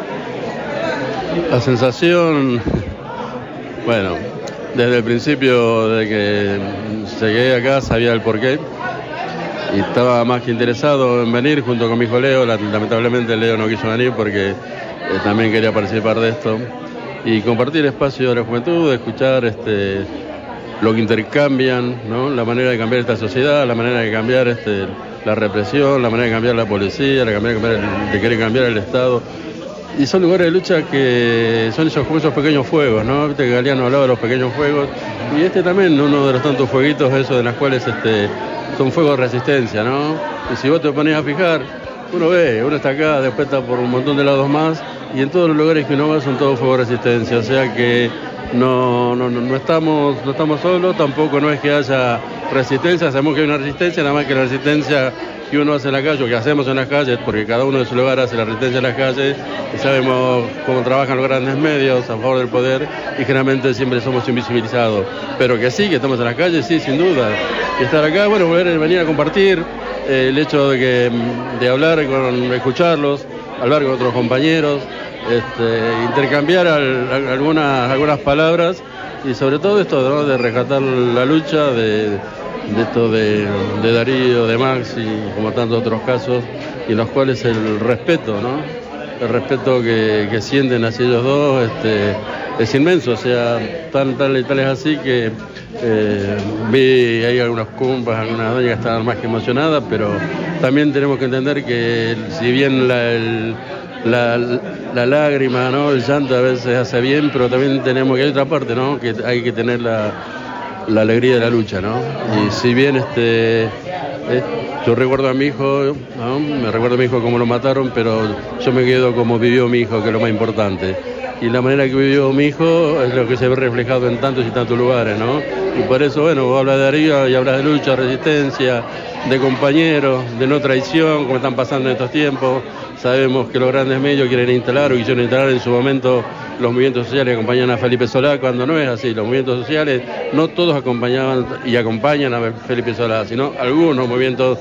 La sensación, bueno, desde el principio de que llegué acá sabía el porqué y estaba más que interesado en venir junto con mi hijo Leo. Lamentablemente Leo no quiso venir porque también quería participar de esto y compartir espacio de la juventud, escuchar lo que intercambian, ¿no? La manera de cambiar esta sociedad, la manera de cambiar la represión, la manera de cambiar la policía, la manera de querer cambiar el Estado. Y son lugares de lucha que son esos pequeños fuegos, ¿no? Viste que Galeano hablaba de los pequeños fuegos. Y también, uno de los tantos fueguitos, esos de los cuales son fuegos de resistencia, ¿no? Y si vos te pones a fijar, uno está acá, después está por un montón de lados más, y en todos los lugares que uno va son todos fuegos de resistencia. O sea que no estamos solos, tampoco no es que haya resistencia, sabemos que hay una resistencia, nada más que la resistencia que uno hace en la calle, o que hacemos en las calles, porque cada uno de su lugar hace la resistencia en las calles, y sabemos cómo trabajan los grandes medios a favor del poder, y generalmente siempre somos invisibilizados. Pero que sí, que estamos en las calles, sí, sin duda. Y estar acá, bueno, venir a compartir, el hecho de hablar, escucharlos, hablar con otros compañeros, intercambiar algunas palabras, y sobre todo esto, ¿no? De rescatar la lucha de Darío, de Max y como tantos otros casos, y en los cuales el respeto, ¿no? El respeto que sienten hacia ellos dos es inmenso. O sea, tal es así que vi ahí algunas compas, algunas doñas que estaban más que emocionadas, pero también tenemos que entender que si bien la lágrima, ¿no? El llanto a veces hace bien, pero también tenemos que hay otra parte, ¿no? Que hay que tener la alegría de la lucha, ¿no? Y si bien yo recuerdo a mi hijo, ¿no? Me recuerdo a mi hijo cómo lo mataron, pero yo me quedo como vivió mi hijo, que es lo más importante. Y la manera que vivió mi hijo es lo que se ve reflejado en tantos y tantos lugares, ¿no? Y por eso, bueno, vos hablas de Darío y hablas de lucha, resistencia, de compañeros, de no traición, como están pasando en estos tiempos. Sabemos que los grandes medios quieren instalar o quisieron instalar en su momento los movimientos sociales que acompañan a Felipe Solá, cuando no es así. Los movimientos sociales no todos acompañaban y acompañan a Felipe Solá, sino algunos movimientos,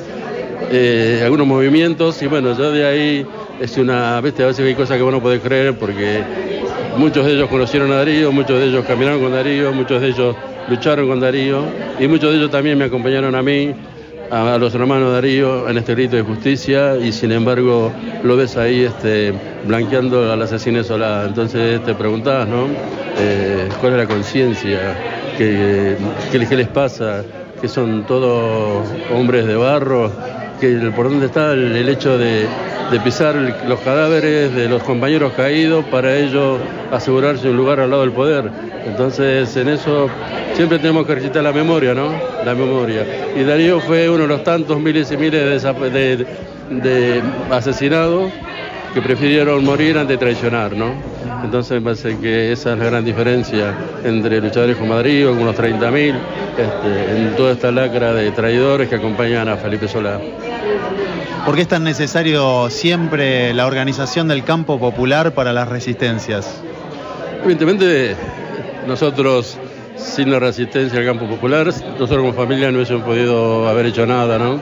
y bueno, yo de ahí a veces hay cosas que vos no podés creer, porque muchos de ellos conocieron a Darío, muchos de ellos caminaron con Darío, muchos de ellos lucharon con Darío, y muchos de ellos también me acompañaron a mí, a los hermanos Darío, en este grito de justicia, y sin embargo lo ves ahí blanqueando al asesino Solá. Entonces te preguntás, ¿no? ¿Cuál es la conciencia? ¿Qué les pasa? ¿Que son todos hombres de barro? ¿Por dónde está el hecho de pisar los cadáveres de los compañeros caídos para ellos asegurarse un lugar al lado del poder? Entonces en eso siempre tenemos que recitar la memoria, ¿no? La memoria. Y Darío fue uno de los tantos miles y miles de asesinados que prefirieron morir antes de traicionar, ¿no? Entonces me parece que esa es la gran diferencia entre luchadores como Darío, con unos 30.000, en toda esta lacra de traidores que acompañan a Felipe Solá. ¿Por qué es tan necesario siempre la organización del campo popular para las resistencias? Evidentemente, nosotros, sin la resistencia al campo popular, nosotros como familia no hubiésemos podido haber hecho nada, ¿no?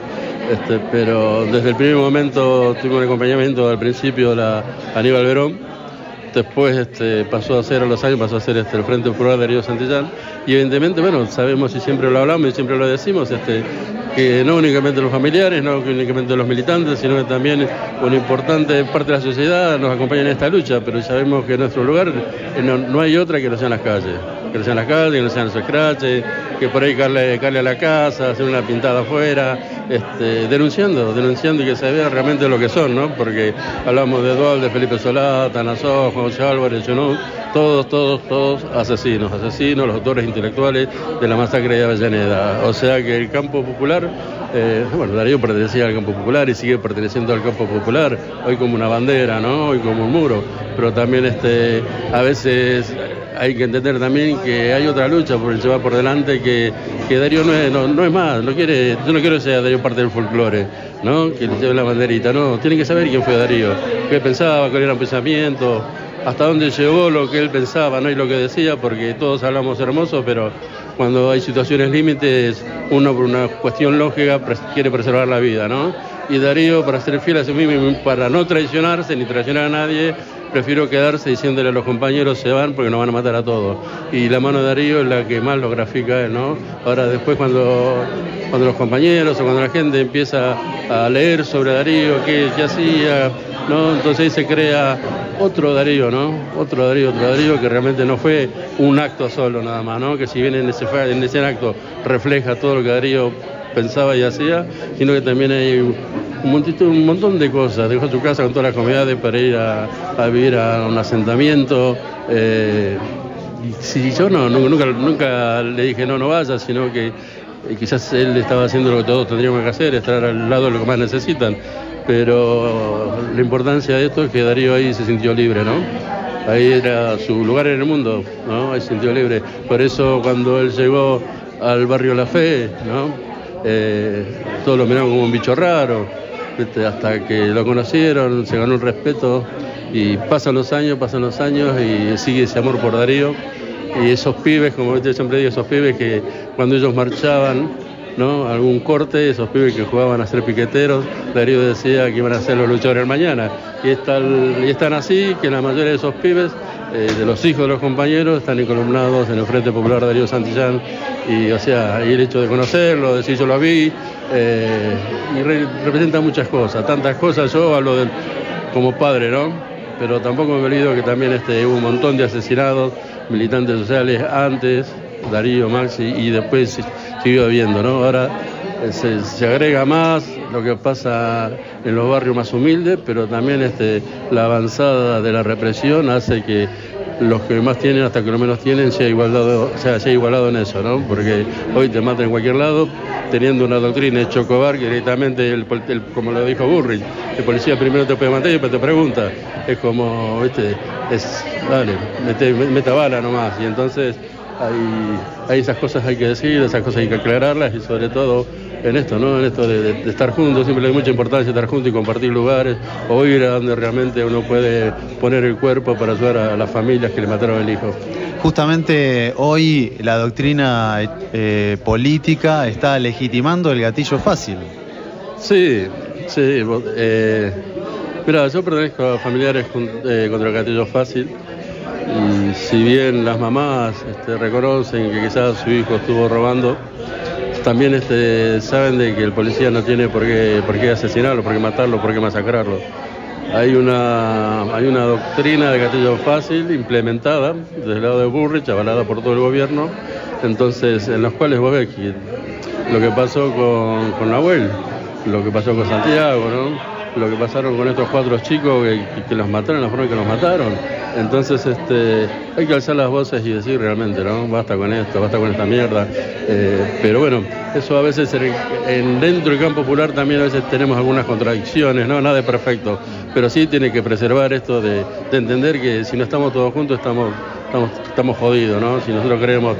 Pero desde el primer momento tuvimos un acompañamiento al principio de Aníbal Verón, después pasó a ser a los años, pasó a ser el Frente Popular de Darío Santillán, y evidentemente, bueno, sabemos y siempre lo hablamos y siempre lo decimos, que no únicamente los familiares, no únicamente los militantes, sino que también una importante parte de la sociedad nos acompaña en esta lucha, pero sabemos que en nuestro lugar no hay otra que no sean las calles. Que no sean las calles, que no sean los scratches, que por ahí caerle a la casa, hacer una pintada afuera, denunciando y que se vea realmente lo que son, ¿no? Porque hablamos de Eduardo, de Felipe Solá, Tanazó, Juan José Álvarez, Junot, todos asesinos, los autores intelectuales de la masacre de Avellaneda. O sea que el campo popular, Darío pertenecía al campo popular y sigue perteneciendo al campo popular, hoy como una bandera, ¿no? Hoy como un muro, pero también a veces hay que entender también que hay otra lucha por llevar por delante, que Darío no es más, yo no quiero que sea Darío parte del folclore, ¿no? Que le lleve la banderita, no, tienen que saber quién fue Darío, qué pensaba, cuál era el pensamiento, hasta dónde llegó lo que él pensaba, ¿no? Y lo que decía, porque todos hablamos hermoso, pero cuando hay situaciones límites, uno por una cuestión lógica quiere preservar la vida, ¿no? Y Darío, para ser fiel a sí mismo, para no traicionarse ni traicionar a nadie, prefiero quedarse diciéndole a los compañeros se van porque nos van a matar a todos. Y la mano de Darío es la que más lo grafica él, ¿no? Ahora después cuando los compañeros o cuando la gente empieza a leer sobre Darío, qué hacía, ¿no? Entonces ahí se crea otro Darío, ¿no? Otro Darío que realmente no fue un acto solo nada más, ¿no? Que si bien en ese acto refleja todo lo que Darío pensaba y hacía, sino que también hay un montón de cosas. Dejó su casa con todas las comodidades para ir a vivir a un asentamiento. Si yo nunca le dije no vaya, sino que quizás él estaba haciendo lo que todos tendríamos que hacer, estar al lado de lo que más necesitan. Pero la importancia de esto es que Darío ahí se sintió libre, ¿no? Ahí era su lugar en el mundo, ¿no? Ahí se sintió libre. Por eso cuando él llegó al barrio La Fe, ¿no? Todos lo miraban como un bicho raro, hasta que lo conocieron, se ganó el respeto y pasan los años y sigue ese amor por Darío. Y esos pibes, como yo siempre digo, esos pibes que cuando ellos marchaban, ¿no? Algún corte, esos pibes que jugaban a ser piqueteros, Darío decía que iban a ser los luchadores del mañana. Y están así, que la mayoría de esos pibes, de los hijos de los compañeros, están encolumnados en el Frente Popular Darío Santillán. Y o sea, y el hecho de conocerlo, decir yo lo vi, y representa muchas cosas, tantas cosas. Yo hablo como padre, ¿no? Pero tampoco me olvido que también hubo un montón de asesinados, militantes sociales antes, Darío, Maxi, y después siguió habiendo, ¿no? Ahora se agrega más lo que pasa en los barrios más humildes, pero también la avanzada de la represión hace que los que más tienen hasta que los menos tienen sea igualado en eso, ¿no? Porque hoy te matan en cualquier lado teniendo una doctrina de Chocobar que directamente, como lo dijo Burrich, el policía primero te puede matar y después te pregunta. Es como, dale, meta bala nomás. Y entonces hay esas cosas hay que decir, esas cosas hay que aclararlas y sobre todo en esto, ¿no? En esto de estar juntos, siempre hay mucha importancia estar juntos y compartir lugares o ir a donde realmente uno puede poner el cuerpo para ayudar a las familias que le mataron el hijo. Justamente hoy la doctrina política está legitimando el gatillo fácil. Sí. Mira, yo pertenezco a familiares contra el gatillo fácil. Y si bien las mamás reconocen que quizás su hijo estuvo robando, también saben de que el policía no tiene por qué asesinarlo, por qué matarlo, por qué masacrarlo. Hay una doctrina de gatillo fácil implementada desde el lado de Burrich, avalada por todo el gobierno, entonces en los cuales vos ves que lo que pasó con Nahuel, lo que pasó con Santiago, ¿no? Lo que pasaron con estos 4 chicos que los mataron, la forma en que los mataron. Entonces hay que alzar las voces y decir realmente, ¿no? Basta con esto, basta con esta mierda. Pero bueno, eso a veces dentro del campo popular también a veces tenemos algunas contradicciones, ¿no? Nada es perfecto, pero sí tiene que preservar esto de entender que si no estamos todos juntos estamos jodidos, ¿no? Si nosotros queremos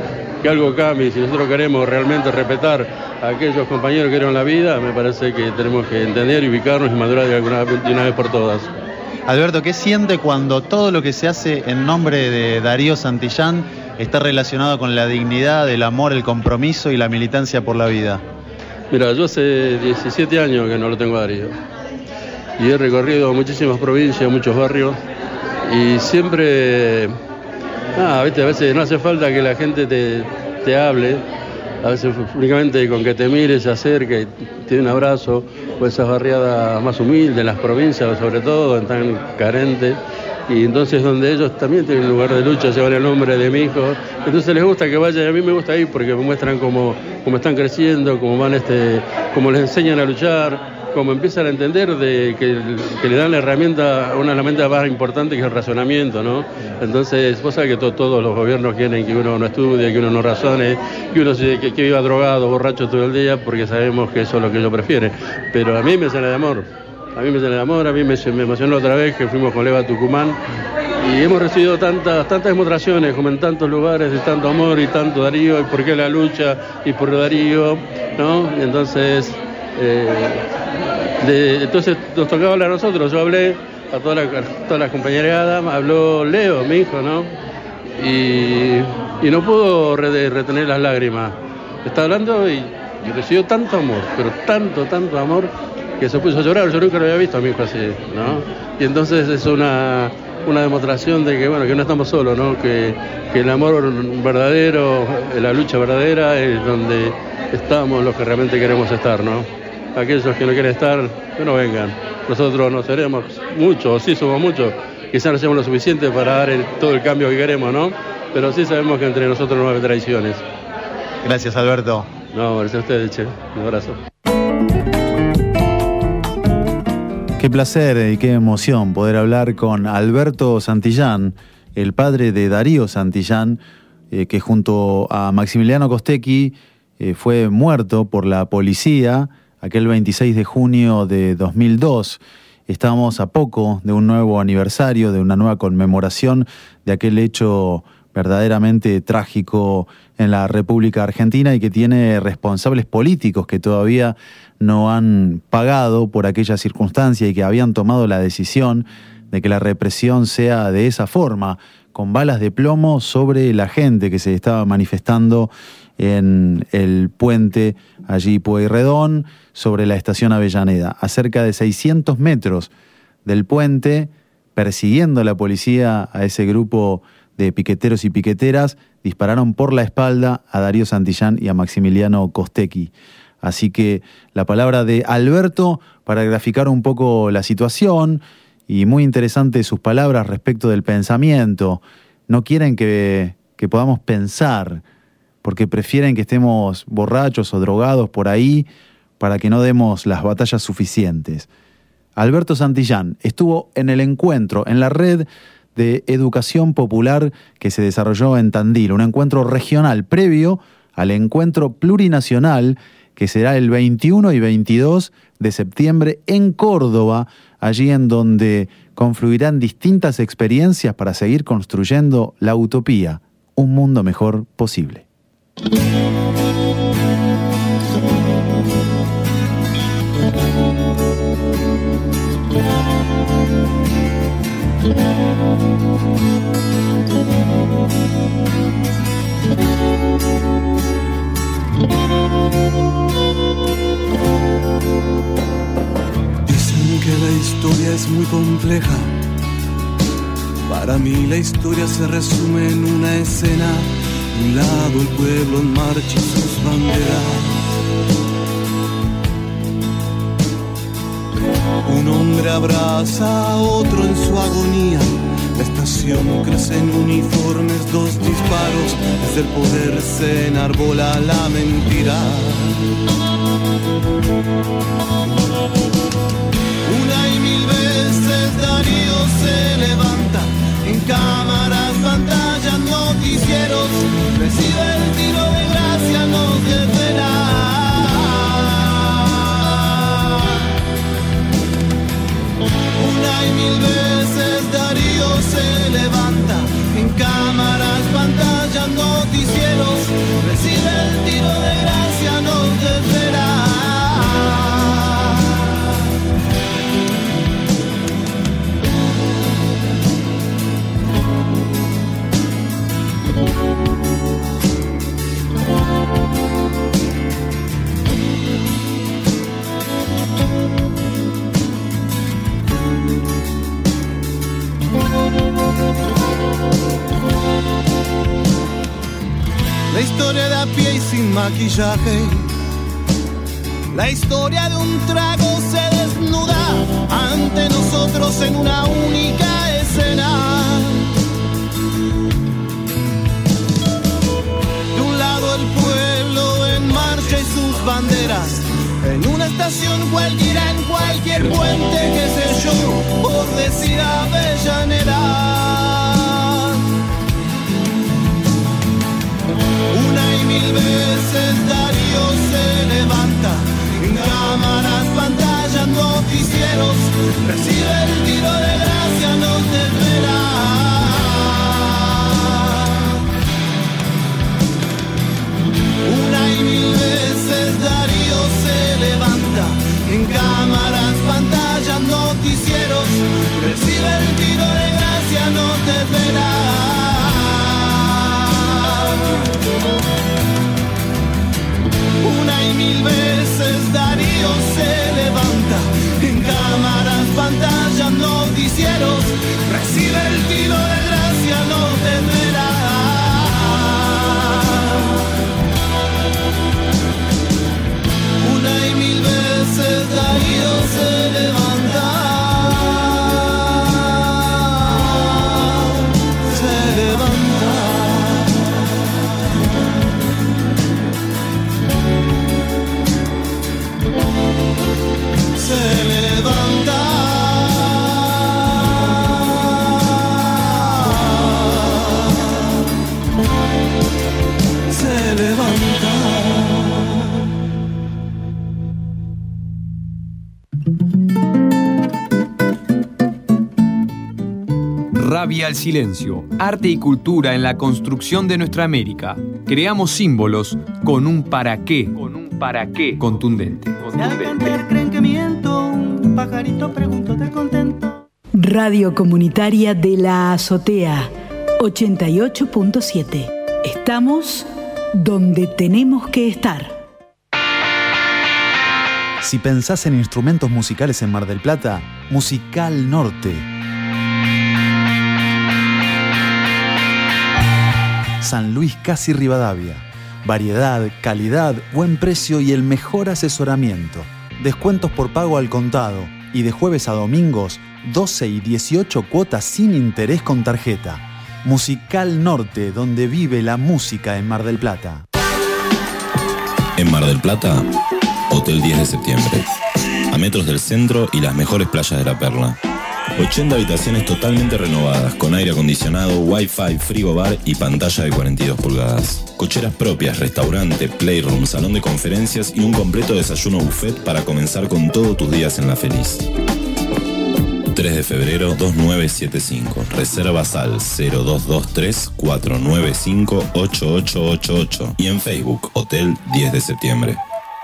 que algo cambie. Si nosotros queremos realmente respetar a aquellos compañeros que dieron la vida, me parece que tenemos que entender y ubicarnos y madurar de una vez por todas. Alberto, ¿qué siente cuando todo lo que se hace en nombre de Darío Santillán está relacionado con la dignidad, el amor, el compromiso y la militancia por la vida? Mira, yo hace 17 años que no lo tengo a Darío. Y he recorrido muchísimas provincias, muchos barrios. Y siempre, a veces no hace falta que la gente te hable. A veces únicamente con que te mire, se acerque, te dé un abrazo. O esas barriadas más humildes, las provincias sobre todo, tan carentes. Y entonces donde ellos también tienen un lugar de lucha, llevan el nombre de mi hijo. Entonces les gusta que vayan, a mí me gusta ir porque me muestran cómo están creciendo, cómo les enseñan a luchar, cómo empiezan a entender que le dan la herramienta, una herramienta más importante que es el razonamiento, ¿no? Entonces, vos sabés que todos los gobiernos quieren que uno no estudie, que uno no razone, que uno que viva drogado, borracho todo el día, porque sabemos que eso es lo que ellos prefieren. Pero a mí me sale de amor. A mí me sale de amor, a mí me emocionó otra vez que fuimos con Leva a Tucumán y hemos recibido tantas demostraciones, como en tantos lugares, de tanto amor y tanto Darío, y por qué la lucha, y por Darío, ¿no? Entonces, entonces nos tocaba hablar a nosotros, yo hablé a toda la compañerada, habló Leo, mi hijo, ¿no? Y no pudo retener las lágrimas. Está hablando y recibió tanto amor, pero tanto amor, que se puso a llorar. Yo nunca lo había visto a mi hijo así, ¿no? Y entonces es una demostración de que, bueno, que no estamos solos, ¿no? Que el amor verdadero, la lucha verdadera es donde estamos los que realmente queremos estar, ¿no? Aquellos que no quieren estar, que no vengan. Nosotros no seremos muchos, sí somos muchos, quizás no seamos lo suficiente para dar todo el cambio que queremos, ¿no? Pero sí sabemos que entre nosotros no hay traiciones. Gracias, Alberto. No, gracias a ustedes, che. Un abrazo. Qué placer y qué emoción poder hablar con Alberto Santillán, el padre de Darío Santillán, que junto a Maximiliano Costecchi fue muerto por la policía aquel 26 de junio de 2002. Estamos a poco de un nuevo aniversario, de una nueva conmemoración de aquel hecho verdaderamente trágico en la República Argentina y que tiene responsables políticos que todavía no han pagado por aquella circunstancia y que habían tomado la decisión de que la represión sea de esa forma, con balas de plomo sobre la gente que se estaba manifestando en el puente allí Pueyrredón, sobre la estación Avellaneda, a cerca de 600 metros del puente, persiguiendo a la policía a ese grupo de piqueteros y piqueteras, dispararon por la espalda a Darío Santillán y a Maximiliano Costecchi. Así que la palabra de Alberto para graficar un poco la situación, y muy interesante sus palabras respecto del pensamiento. No quieren que podamos pensar, porque prefieren que estemos borrachos o drogados por ahí para que no demos las batallas suficientes. Alberto Santillán estuvo en el encuentro, en la red de educación popular que se desarrolló en Tandil, un encuentro regional previo al encuentro plurinacional que será el 21 y 22 de septiembre en Córdoba, allí en donde confluirán distintas experiencias para seguir construyendo la utopía, un mundo mejor posible. Dicen que la historia es muy compleja. Para mí la historia se resume en una escena. De un lado el pueblo en marcha y sus banderas. Un hombre abraza a otro en su agonía. La estación crece en uniformes, dos disparos. Desde el poder se enarbola la mentira. Una y mil veces Darío se levanta. En cámaras, pantallas, noticieros. Recibe el tiro de gracia, nos desvela. Una y mil veces Darío se levanta. En cámaras, pantallas, noticieros. historia de a pie y sin maquillaje. La historia de un trago se desnuda ante nosotros en una única escena. De un lado el pueblo en marcha y sus banderas, en una estación cualquiera, en cualquier puente, qué sé yo, por decir Avellaneda. Una y mil veces Darío se levanta, en cámaras, pantallas, noticieros, recibe el tiro de gracia, no te verá. Una y mil veces Darío se levanta, en cámaras, pantallas, noticieros, recibe el tiro de gracia, no te verá. Una y mil veces Darío se levanta, en cámaras, pantallas, noticieros, recibe el tiro de gracia, no tendrá. Una y mil veces Darío se levanta, se levanta. Se levanta, se levanta. Rabia al silencio, arte y cultura en la construcción de nuestra América. Creamos símbolos con un para qué contundente. Si al cantar creen que miento, un pajarito pregunto de contento. Radio Comunitaria de la Azotea, 88.7. Estamos donde tenemos que estar. Si pensás en instrumentos musicales en Mar del Plata, Musical Norte. San Luis Casi Rivadavia. Variedad, calidad, buen precio y el mejor asesoramiento. Descuentos por pago al contado y de jueves a domingos 12 y 18 cuotas sin interés con tarjeta. Musical Norte, donde vive la música en Mar del Plata. En Mar del Plata, Hotel 10 de septiembre. A metros del centro y las mejores playas de la Perla. 80 habitaciones totalmente renovadas, con aire acondicionado, wifi, frigobar y pantalla de 42 pulgadas. Cocheras propias, restaurante, playroom, salón de conferencias y un completo desayuno buffet para comenzar con todos tus días en La Feliz. 3 de febrero 2975. Reservas al 0223 495 8888 y en Facebook Hotel 10 de septiembre.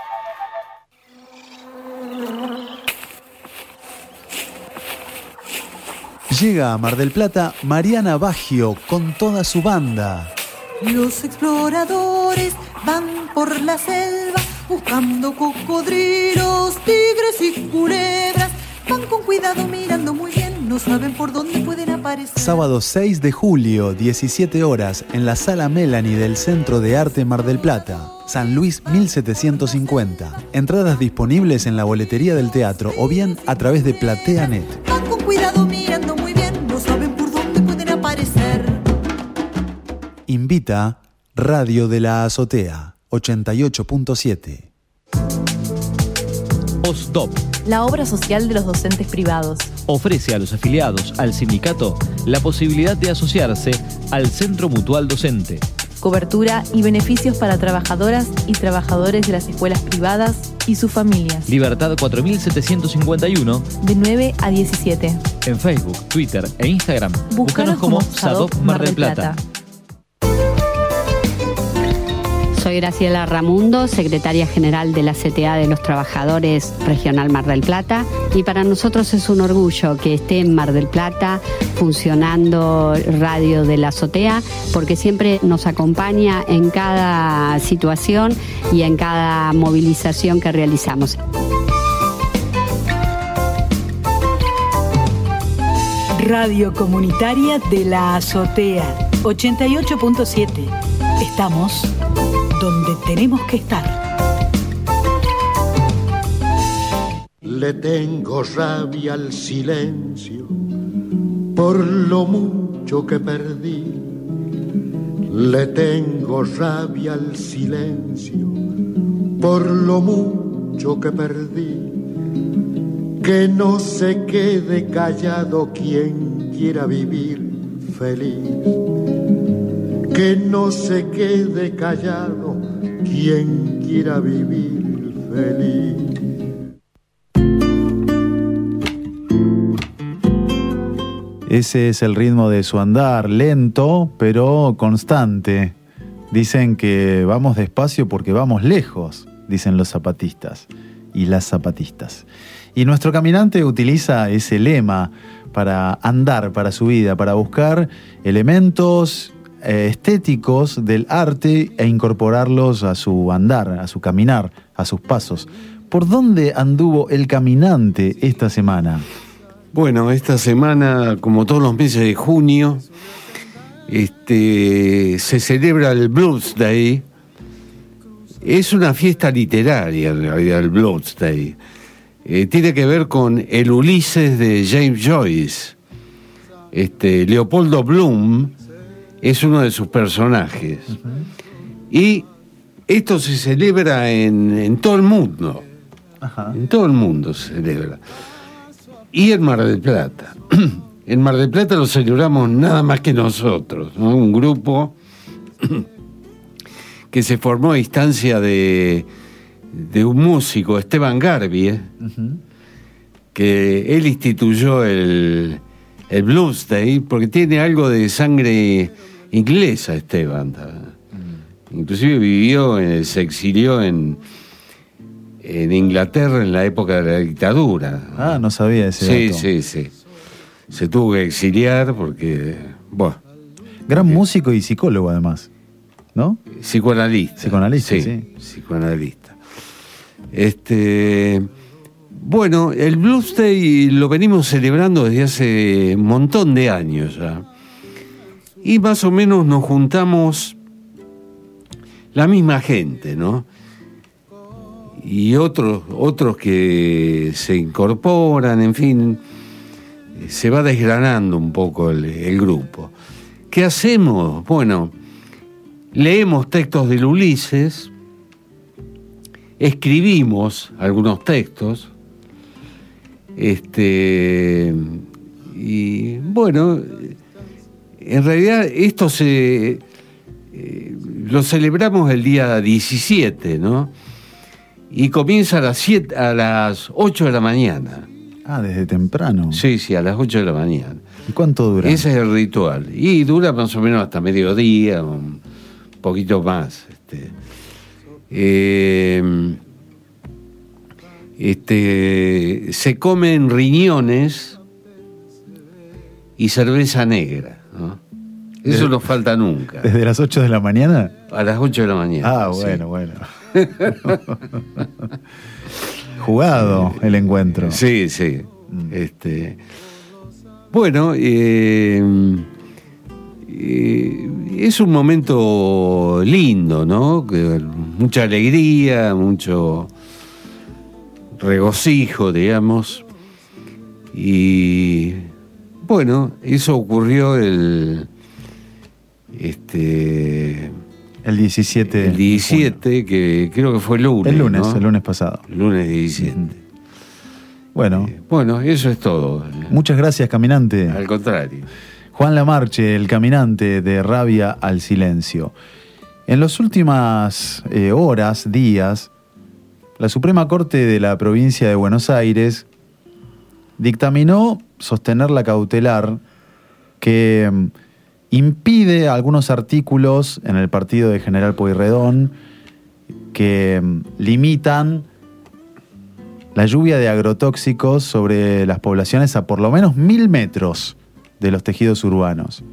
Llega a Mar del Plata Mariana Baggio con toda su banda. Los exploradores van por la selva buscando cocodrilos, tigres y culebras. Van con cuidado mirando muy bien, no saben por dónde pueden aparecer. Sábado 6 de julio, 17 horas, en la Sala Melanie del Centro de Arte Mar del Plata. San Luis 1750. Entradas disponibles en la boletería del teatro o bien a través de PlateaNet. Van con cuidado mirando muy bien, no saben por dónde pueden aparecer. Invita Radio de la Azotea, 88.7. OSDOP, la obra social de los docentes privados, ofrece a los afiliados al sindicato la posibilidad de asociarse al Centro Mutual Docente. Cobertura y beneficios para trabajadoras y trabajadores de las escuelas privadas y sus familias. Libertad 4751, de 9 a 17. En Facebook, Twitter e Instagram, búscanos como SADOP Mar del Plata. Soy Graciela Ramundo, secretaria general de la CTA de los Trabajadores Regional Mar del Plata, y para nosotros es un orgullo que esté en Mar del Plata funcionando Radio de la Azotea, porque siempre nos acompaña en cada situación y en cada movilización que realizamos. Radio Comunitaria de la Azotea, 88.7. Estamos donde tenemos que estar. Le tengo rabia al silencio por lo mucho que perdí. Le tengo rabia al silencio por lo mucho que perdí. Que no se quede callado quien quiera vivir feliz. Que no se quede callado quien quiera vivir feliz. Ese es el ritmo de su andar, lento pero constante. Dicen que vamos despacio porque vamos lejos, dicen los zapatistas y las zapatistas. Y nuestro caminante utiliza ese lema para andar, para su vida, para buscar elementos estéticos del arte e incorporarlos a su andar, a su caminar, a sus pasos. ¿Por dónde anduvo el caminante esta semana? Bueno, esta semana, como todos los meses de junio, se celebra el Blues Day. Es una fiesta literaria, en realidad, el Blues Day. Tiene que ver con el Ulises de James Joyce. Leopoldo Bloom es uno de sus personajes. Y esto se celebra en todo el mundo. En todo el mundo se celebra. Y en Mar del Plata. En Mar del Plata lo celebramos nada más que nosotros, ¿no? Un grupo que se formó a instancia de un músico, Esteban Garbi, que él instituyó el Blues Day porque tiene algo de sangre inglesa, Esteban. Inclusive se exilió en Inglaterra en la época de la dictadura. Ah, no sabía ese dato. Sí. Se tuvo que exiliar porque, bueno. Gran músico y psicólogo además, ¿no? Psicoanalista. Psicoanalista, sí. Psicoanalista. Bueno, el Blues Day lo venimos celebrando desde hace un montón de años ya. Y más o menos nos juntamos la misma gente, ¿no? Y otros que se incorporan, en fin, se va desgranando un poco el grupo. ¿Qué hacemos? Bueno, leemos textos del Ulises, escribimos algunos textos, y bueno, en realidad esto lo celebramos el día 17, ¿no? Y comienza a las 8 de la mañana. Ah, desde temprano. Sí, a las 8 de la mañana. ¿Y cuánto dura? Ese es el ritual. Y dura más o menos hasta mediodía, un poquito más. Se comen riñones y cerveza negra, ¿no? Eso no falta nunca. ¿Desde las 8 de la mañana? A las 8 de la mañana. Ah, bueno. Jugado el encuentro. Sí. Bueno, es un momento lindo, ¿no? Mucha alegría, mucho regocijo, digamos. Y bueno, eso ocurrió el 17. El 17, que creo que fue el lunes. ¿no? El lunes pasado. El lunes 17. Bueno. Bueno, eso es todo. Muchas gracias, caminante. Al contrario. Juan Lamarche, el caminante de Rabia al Silencio. En las últimas horas, días, la Suprema Corte de la provincia de Buenos Aires dictaminó sostener la cautelar que impide algunos artículos en el partido de General Pueyrredón que limitan la lluvia de agrotóxicos sobre las poblaciones a por lo menos 1000 metros de los tejidos urbanos.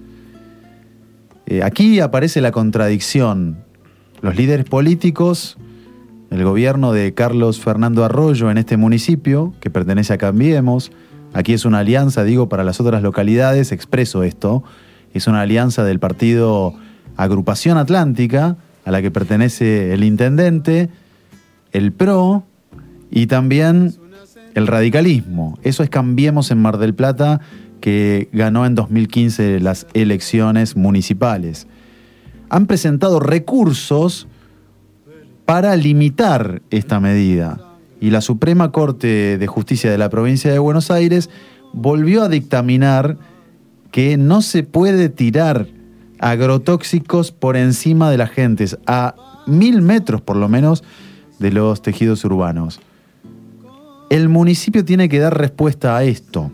Aquí aparece la contradicción. Los líderes políticos, el gobierno de Carlos Fernando Arroyo en este municipio, que pertenece a Cambiemos, aquí es una alianza, digo, para las otras localidades, expreso esto, es una alianza del partido Agrupación Atlántica, a la que pertenece el intendente, el PRO y también el radicalismo. Eso es Cambiemos en Mar del Plata, que ganó en 2015 las elecciones municipales. Han presentado recursos para limitar esta medida y la Suprema Corte de Justicia de la Provincia de Buenos Aires volvió a dictaminar que no se puede tirar agrotóxicos por encima de las gentes, a 1000 metros por lo menos de los tejidos urbanos. El municipio tiene que dar respuesta a esto.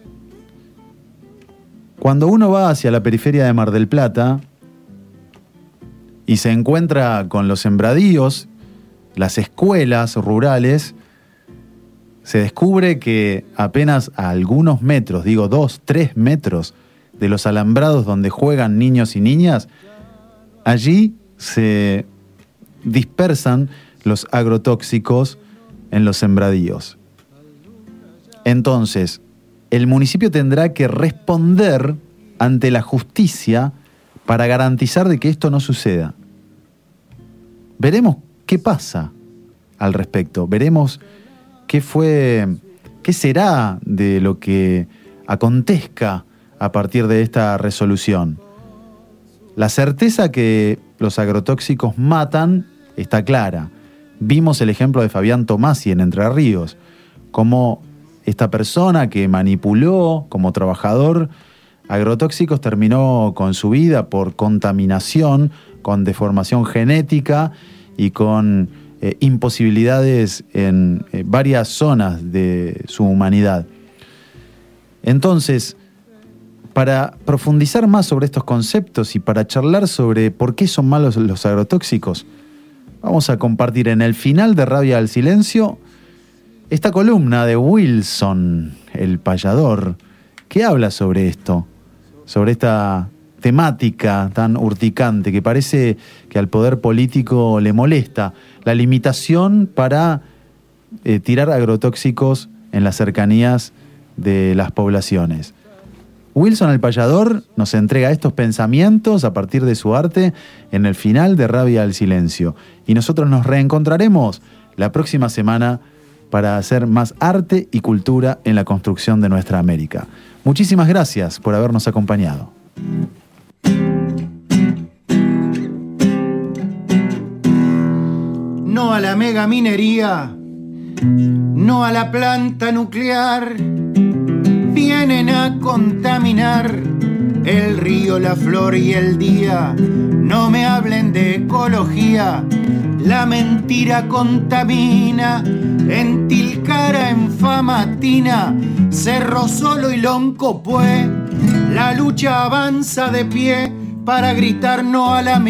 Cuando uno va hacia la periferia de Mar del Plata y se encuentra con los sembradíos, las escuelas rurales, se descubre que apenas a algunos metros, 2, 3 metros de los alambrados donde juegan niños y niñas, allí se dispersan los agrotóxicos en los sembradíos. Entonces, el municipio tendrá que responder ante la justicia para garantizar de que esto no suceda. Veremos qué pasa al respecto. Veremos qué será de lo que acontezca a partir de esta resolución. La certeza que los agrotóxicos matan está clara. Vimos el ejemplo de Fabián Tomasi en Entre Ríos, cómo esta persona que manipuló como trabajador agrotóxicos terminó con su vida por contaminación, con deformación genética y con imposibilidades en varias zonas de su humanidad. Entonces, para profundizar más sobre estos conceptos y para charlar sobre por qué son malos los agrotóxicos, vamos a compartir en el final de Rabia al Silencio esta columna de Wilson, el payador, que habla sobre esto, sobre esta temática tan urticante que parece que al poder político le molesta, la limitación para tirar agrotóxicos en las cercanías de las poblaciones. Wilson el payador nos entrega estos pensamientos a partir de su arte en el final de Rabia al Silencio. Y nosotros nos reencontraremos la próxima semana para hacer más arte y cultura en la construcción de nuestra América. Muchísimas gracias por habernos acompañado. No a la megaminería, no a la planta nuclear, vienen a contaminar el río, la flor y el día. No me hablen de ecología, la mentira contamina. En Tilcara, en Famatina, Cerro Solo y Loncopué, la lucha avanza de pie para gritar no a la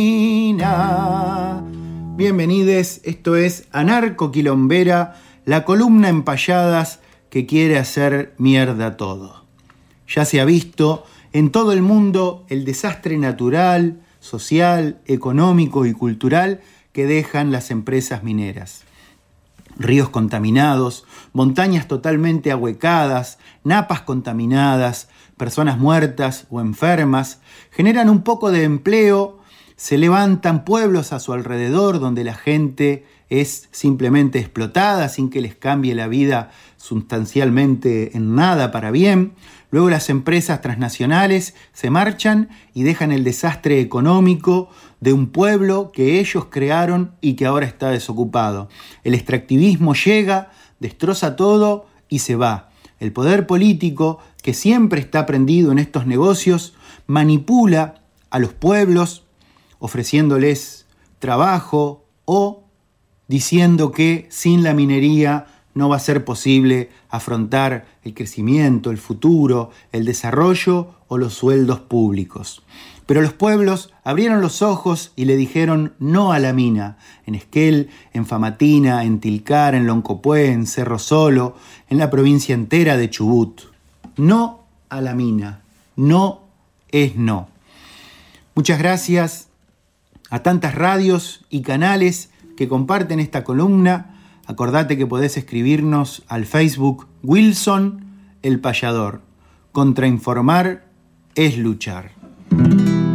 mina. Bienvenides, esto es Anarco Quilombera, la columna en payadas que quiere hacer mierda todo. Ya se ha visto en todo el mundo el desastre natural, social, económico y cultural que dejan las empresas mineras. Ríos contaminados, montañas totalmente ahuecadas, napas contaminadas, personas muertas o enfermas, generan un poco de empleo, se levantan pueblos a su alrededor donde la gente es simplemente explotada sin que les cambie la vida sustancialmente en nada para bien. Luego las empresas transnacionales se marchan y dejan el desastre económico de un pueblo que ellos crearon y que ahora está desocupado. El extractivismo llega, destroza todo y se va. El poder político, que siempre está prendido en estos negocios, manipula a los pueblos ofreciéndoles trabajo o diciendo que sin la minería no va a ser posible afrontar el crecimiento, el futuro, el desarrollo o los sueldos públicos. Pero los pueblos abrieron los ojos y le dijeron no a la mina. En Esquel, en Famatina, en Tilcara, en Loncopué, en Cerro Solo, en la provincia entera de Chubut. No a la mina. No es no. Muchas gracias a tantas radios y canales que comparten esta columna. Acordate que podés escribirnos al Facebook Wilson el Payador. Contrainformar es luchar.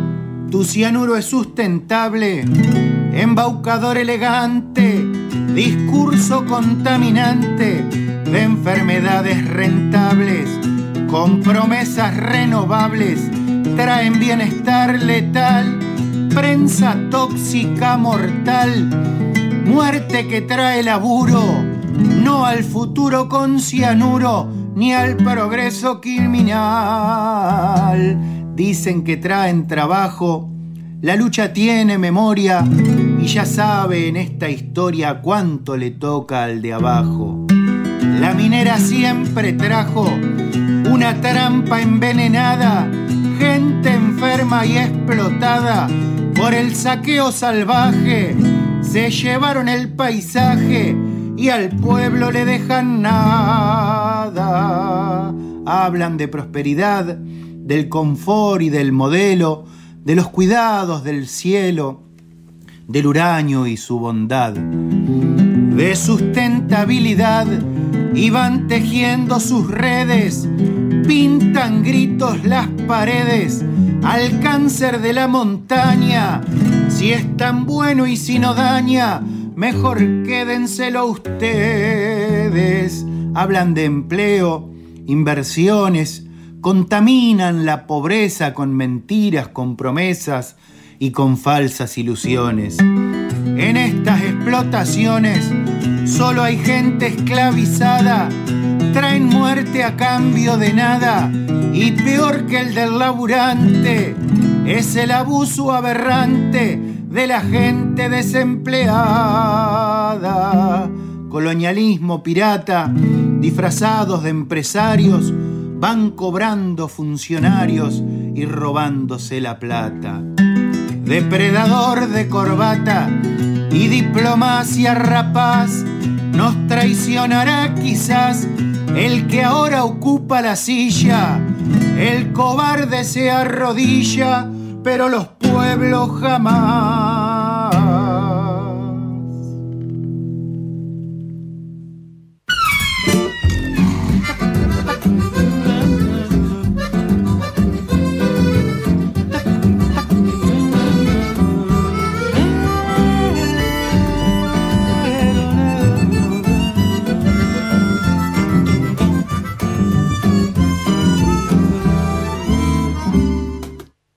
Tu cianuro es sustentable, embaucador elegante, discurso contaminante de enfermedades rentables, con promesas renovables, traen bienestar letal, prensa tóxica mortal, muerte que trae laburo, no al futuro con cianuro, ni al progreso criminal. Dicen que traen trabajo, la lucha tiene memoria, y ya sabe en esta historia cuánto le toca al de abajo. La minera siempre trajo una trampa envenenada, gente enferma y explotada por el saqueo salvaje. Se llevaron el paisaje y al pueblo le dejan nada. Hablan de prosperidad, del confort y del modelo, de los cuidados del cielo, del uranio y su bondad, de sustentabilidad, y van tejiendo sus redes, pintan gritos las paredes al cáncer de la montaña. Si es tan bueno y si no daña, mejor quédenselo ustedes. Hablan de empleo, inversiones, contaminan la pobreza con mentiras, con promesas y con falsas ilusiones. En estas explotaciones solo hay gente esclavizada, traen muerte a cambio de nada, y peor que el del laburante es el abuso aberrante de la gente desempleada. Colonialismo pirata, disfrazados de empresarios, van cobrando funcionarios y robándose la plata. Depredador de corbata y diplomacia rapaz, nos traicionará quizás el que ahora ocupa la silla. El cobarde se arrodilla, pero los pueblos jamás.